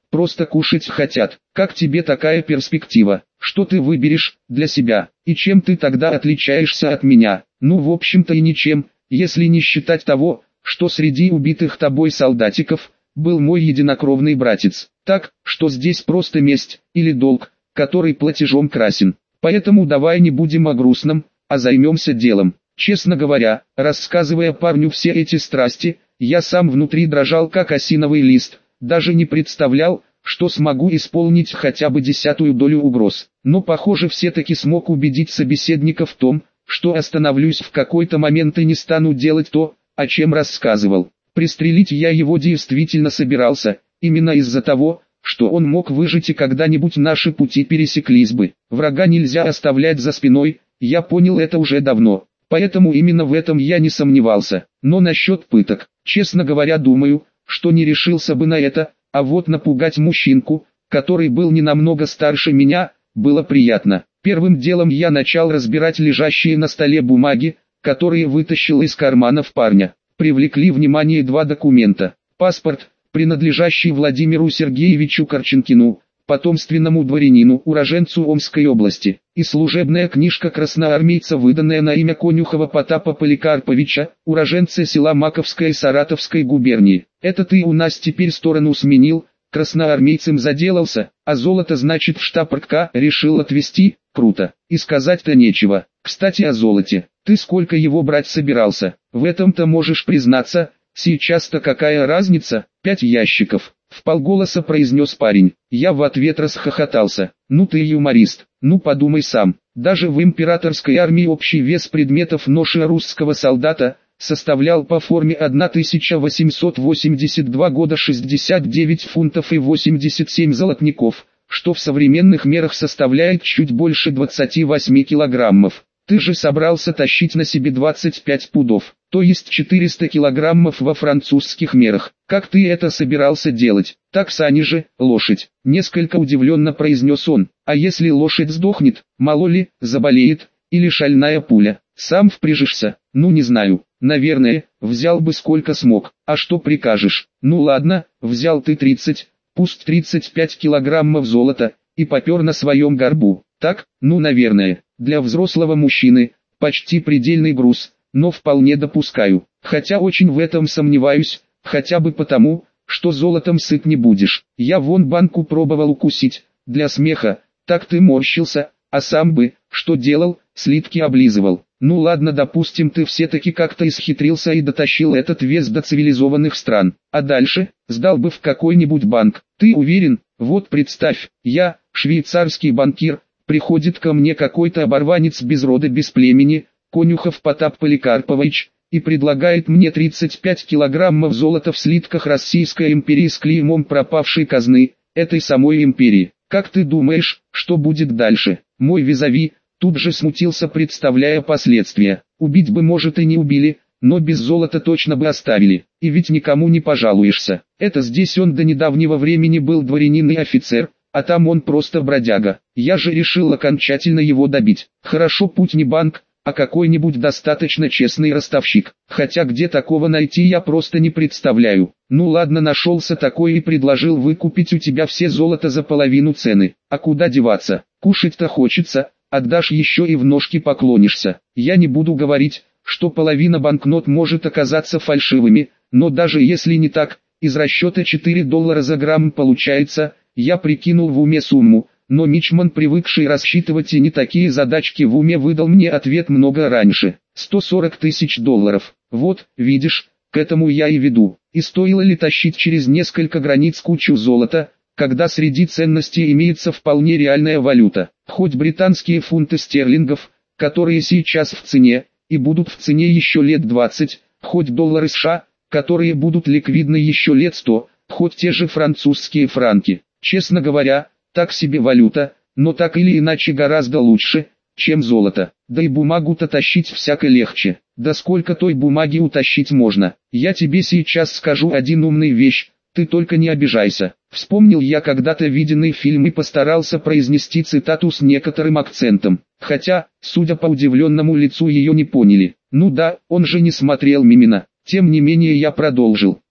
просто кушать хотят. Как тебе такая перспектива? Что ты выберешь для себя? И чем ты тогда отличаешься от меня? Ну, в общем-то и ничем, если не считать того, что среди убитых тобой солдатиков был мой единокровный братец. Так, что здесь просто месть или долг, который платежом красен. Поэтому давай не будем о грустном, а займемся делом. Честно говоря, рассказывая парню все эти страсти, я сам внутри дрожал как осиновый лист, даже не представлял, что смогу исполнить хотя бы десятую долю угроз. Но похоже все-таки смог убедить собеседника в том, что остановлюсь в какой-то момент и не стану делать то, о чем рассказывал. Пристрелить я его действительно собирался, именно из-за того, что он мог выжить и когда-нибудь наши пути пересеклись бы. Врага нельзя оставлять за спиной, я понял это уже давно, поэтому именно в этом я не сомневался. Но насчет пыток, честно говоря, думаю, что не решился бы на это, а вот напугать мужчинку, который был не намного старше меня, было приятно. Первым делом я начал разбирать лежащие на столе бумаги, которые вытащил из карманов парня. Привлекли внимание два документа. Паспорт, принадлежащий Владимиру Сергеевичу Корченкину, потомственному дворянину, уроженцу Омской области, и служебная книжка красноармейца, выданная на имя Конюхова Потапа Поликарповича, уроженца села Маковское Саратовской губернии. Это ты у нас теперь сторону сменил, красноармейцем заделался, а золото значит в штаб РК решил отвезти? Круто. И сказать-то нечего. Кстати, о золоте. Ты сколько его брать собирался? В этом-то можешь признаться. Сейчас-то какая разница? Пять ящиков. Вполголоса произнес парень. Я в ответ расхохотался. Ну ты юморист. Ну подумай сам. Даже в императорской армии общий вес предметов ноши русского солдата составлял по форме тысяча восемьсот восемьдесят два года шестьдесят девять фунтов и восемьдесят семь золотников, что в современных мерах составляет чуть больше двадцати восьми килограммов. Ты же собрался тащить на себе двадцать пять пудов, то есть четыреста килограммов во французских мерах. Как ты это собирался делать? Так сани же, лошадь. Несколько удивленно произнес он. А если лошадь сдохнет, мало ли, заболеет, или шальная пуля, сам впряжешься? Ну не знаю, наверное, взял бы сколько смог. А что прикажешь? Ну ладно, взял ты тридцать, пусть тридцать пять килограммов золота, и попер на своем горбу. Так, ну наверное, для взрослого мужчины, почти предельный груз, но вполне допускаю. Хотя очень в этом сомневаюсь, хотя бы потому, что золотом сыт не будешь. Я вон банку пробовал укусить, для смеха, так ты морщился, а сам бы, что делал, слитки облизывал. Ну ладно, допустим, ты все-таки как-то исхитрился и дотащил этот вес до цивилизованных стран. А дальше, сдал бы в какой-нибудь банк. Ты уверен? Вот представь, я, швейцарский банкир, приходит ко мне какой-то оборванец без рода без племени, Конюхов Потап Поликарпович, и предлагает мне тридцать пять килограммов золота в слитках Российской империи с клеймом пропавшей казны, этой самой империи. Как ты думаешь, что будет дальше? Мой визави тут же смутился, представляя последствия. Убить бы, может, и не убили, но без золота точно бы оставили. И ведь никому не пожалуешься. Это здесь он до недавнего времени был дворянин и офицер, а там он просто бродяга. Я же решил окончательно его добить. Хорошо, путь не банк, а какой-нибудь достаточно честный ростовщик. Хотя где такого найти я просто не представляю. Ну ладно, нашелся такой и предложил выкупить у тебя все золото за половину цены. А куда деваться? Кушать-то хочется, отдашь еще и в ножки поклонишься. Я не буду говорить, что половина банкнот может оказаться фальшивыми, но даже если не так, из расчета четыре доллара за грамм получается. Я прикинул в уме сумму, но мичман, привыкший рассчитывать и не такие задачки в уме, выдал мне ответ много раньше. сто сорок тысяч долларов. Вот, видишь, к этому я и веду. И стоило ли тащить через несколько границ кучу золота, когда среди ценностей имеется вполне реальная валюта. Хоть британские фунты стерлингов, которые сейчас в цене, и будут в цене еще лет двадцать, хоть доллары США, которые будут ликвидны еще лет сто, хоть те же французские франки. Честно говоря, так себе валюта, но так или иначе гораздо лучше, чем золото. Да и бумагу-то тащить всяко легче. Да сколько той бумаги утащить можно? Я тебе сейчас скажу один умный вещь, ты только не обижайся. Вспомнил я когда-то виденный фильм и постарался произнести цитату с некоторым акцентом. Хотя, судя по удивленному лицу, ее не поняли. Ну да, он же не смотрел Мимино. Тем не менее я продолжил.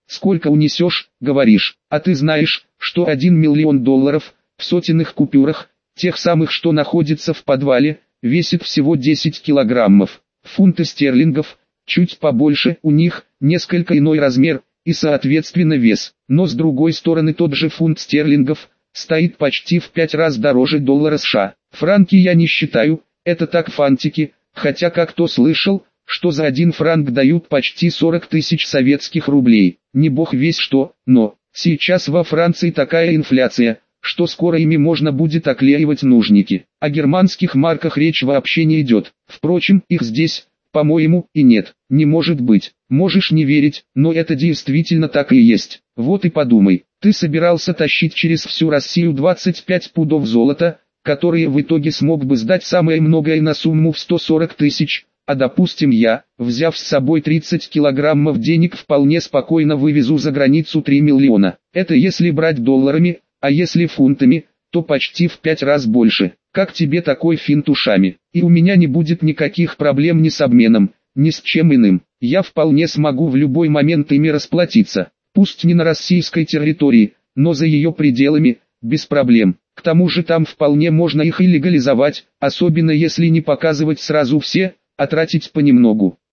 Сколько унесешь, говоришь, а ты знаешь, что один миллион долларов, в сотенных купюрах, тех самых, что находятся в подвале, весит всего десять килограммов. Фунты стерлингов, чуть побольше, у них, несколько иной размер, и соответственно вес. Но с другой стороны тот же фунт стерлингов, стоит почти в пять раз дороже доллара США. Франки я не считаю, это так фантики, хотя как-то слышал, что за один франк дают почти сорок тысяч советских рублей. Не бог весь что, но сейчас во Франции такая инфляция, что скоро ими можно будет оклеивать нужники. О германских марках речь вообще не идет. Впрочем, их здесь, по-моему, и нет. Не может быть. Можешь не верить, но это действительно так и есть. Вот и подумай, ты собирался тащить через всю Россию двадцать пять пудов золота, которые в итоге смог бы сдать самое многое на сумму в сто сорок тысяч, а допустим я, взяв с собой тридцать килограммов денег, вполне спокойно вывезу за границу три миллиона. Это если брать долларами, а если фунтами, то почти в пять раз больше. Как тебе такой финт ушами? И у меня не будет никаких проблем ни с обменом, ни с чем иным. Я вполне смогу в любой момент ими расплатиться. Пусть не на российской территории, но за ее пределами, без проблем. К тому же там вполне можно их и легализовать, особенно если не показывать сразу все, а тратить понемногу.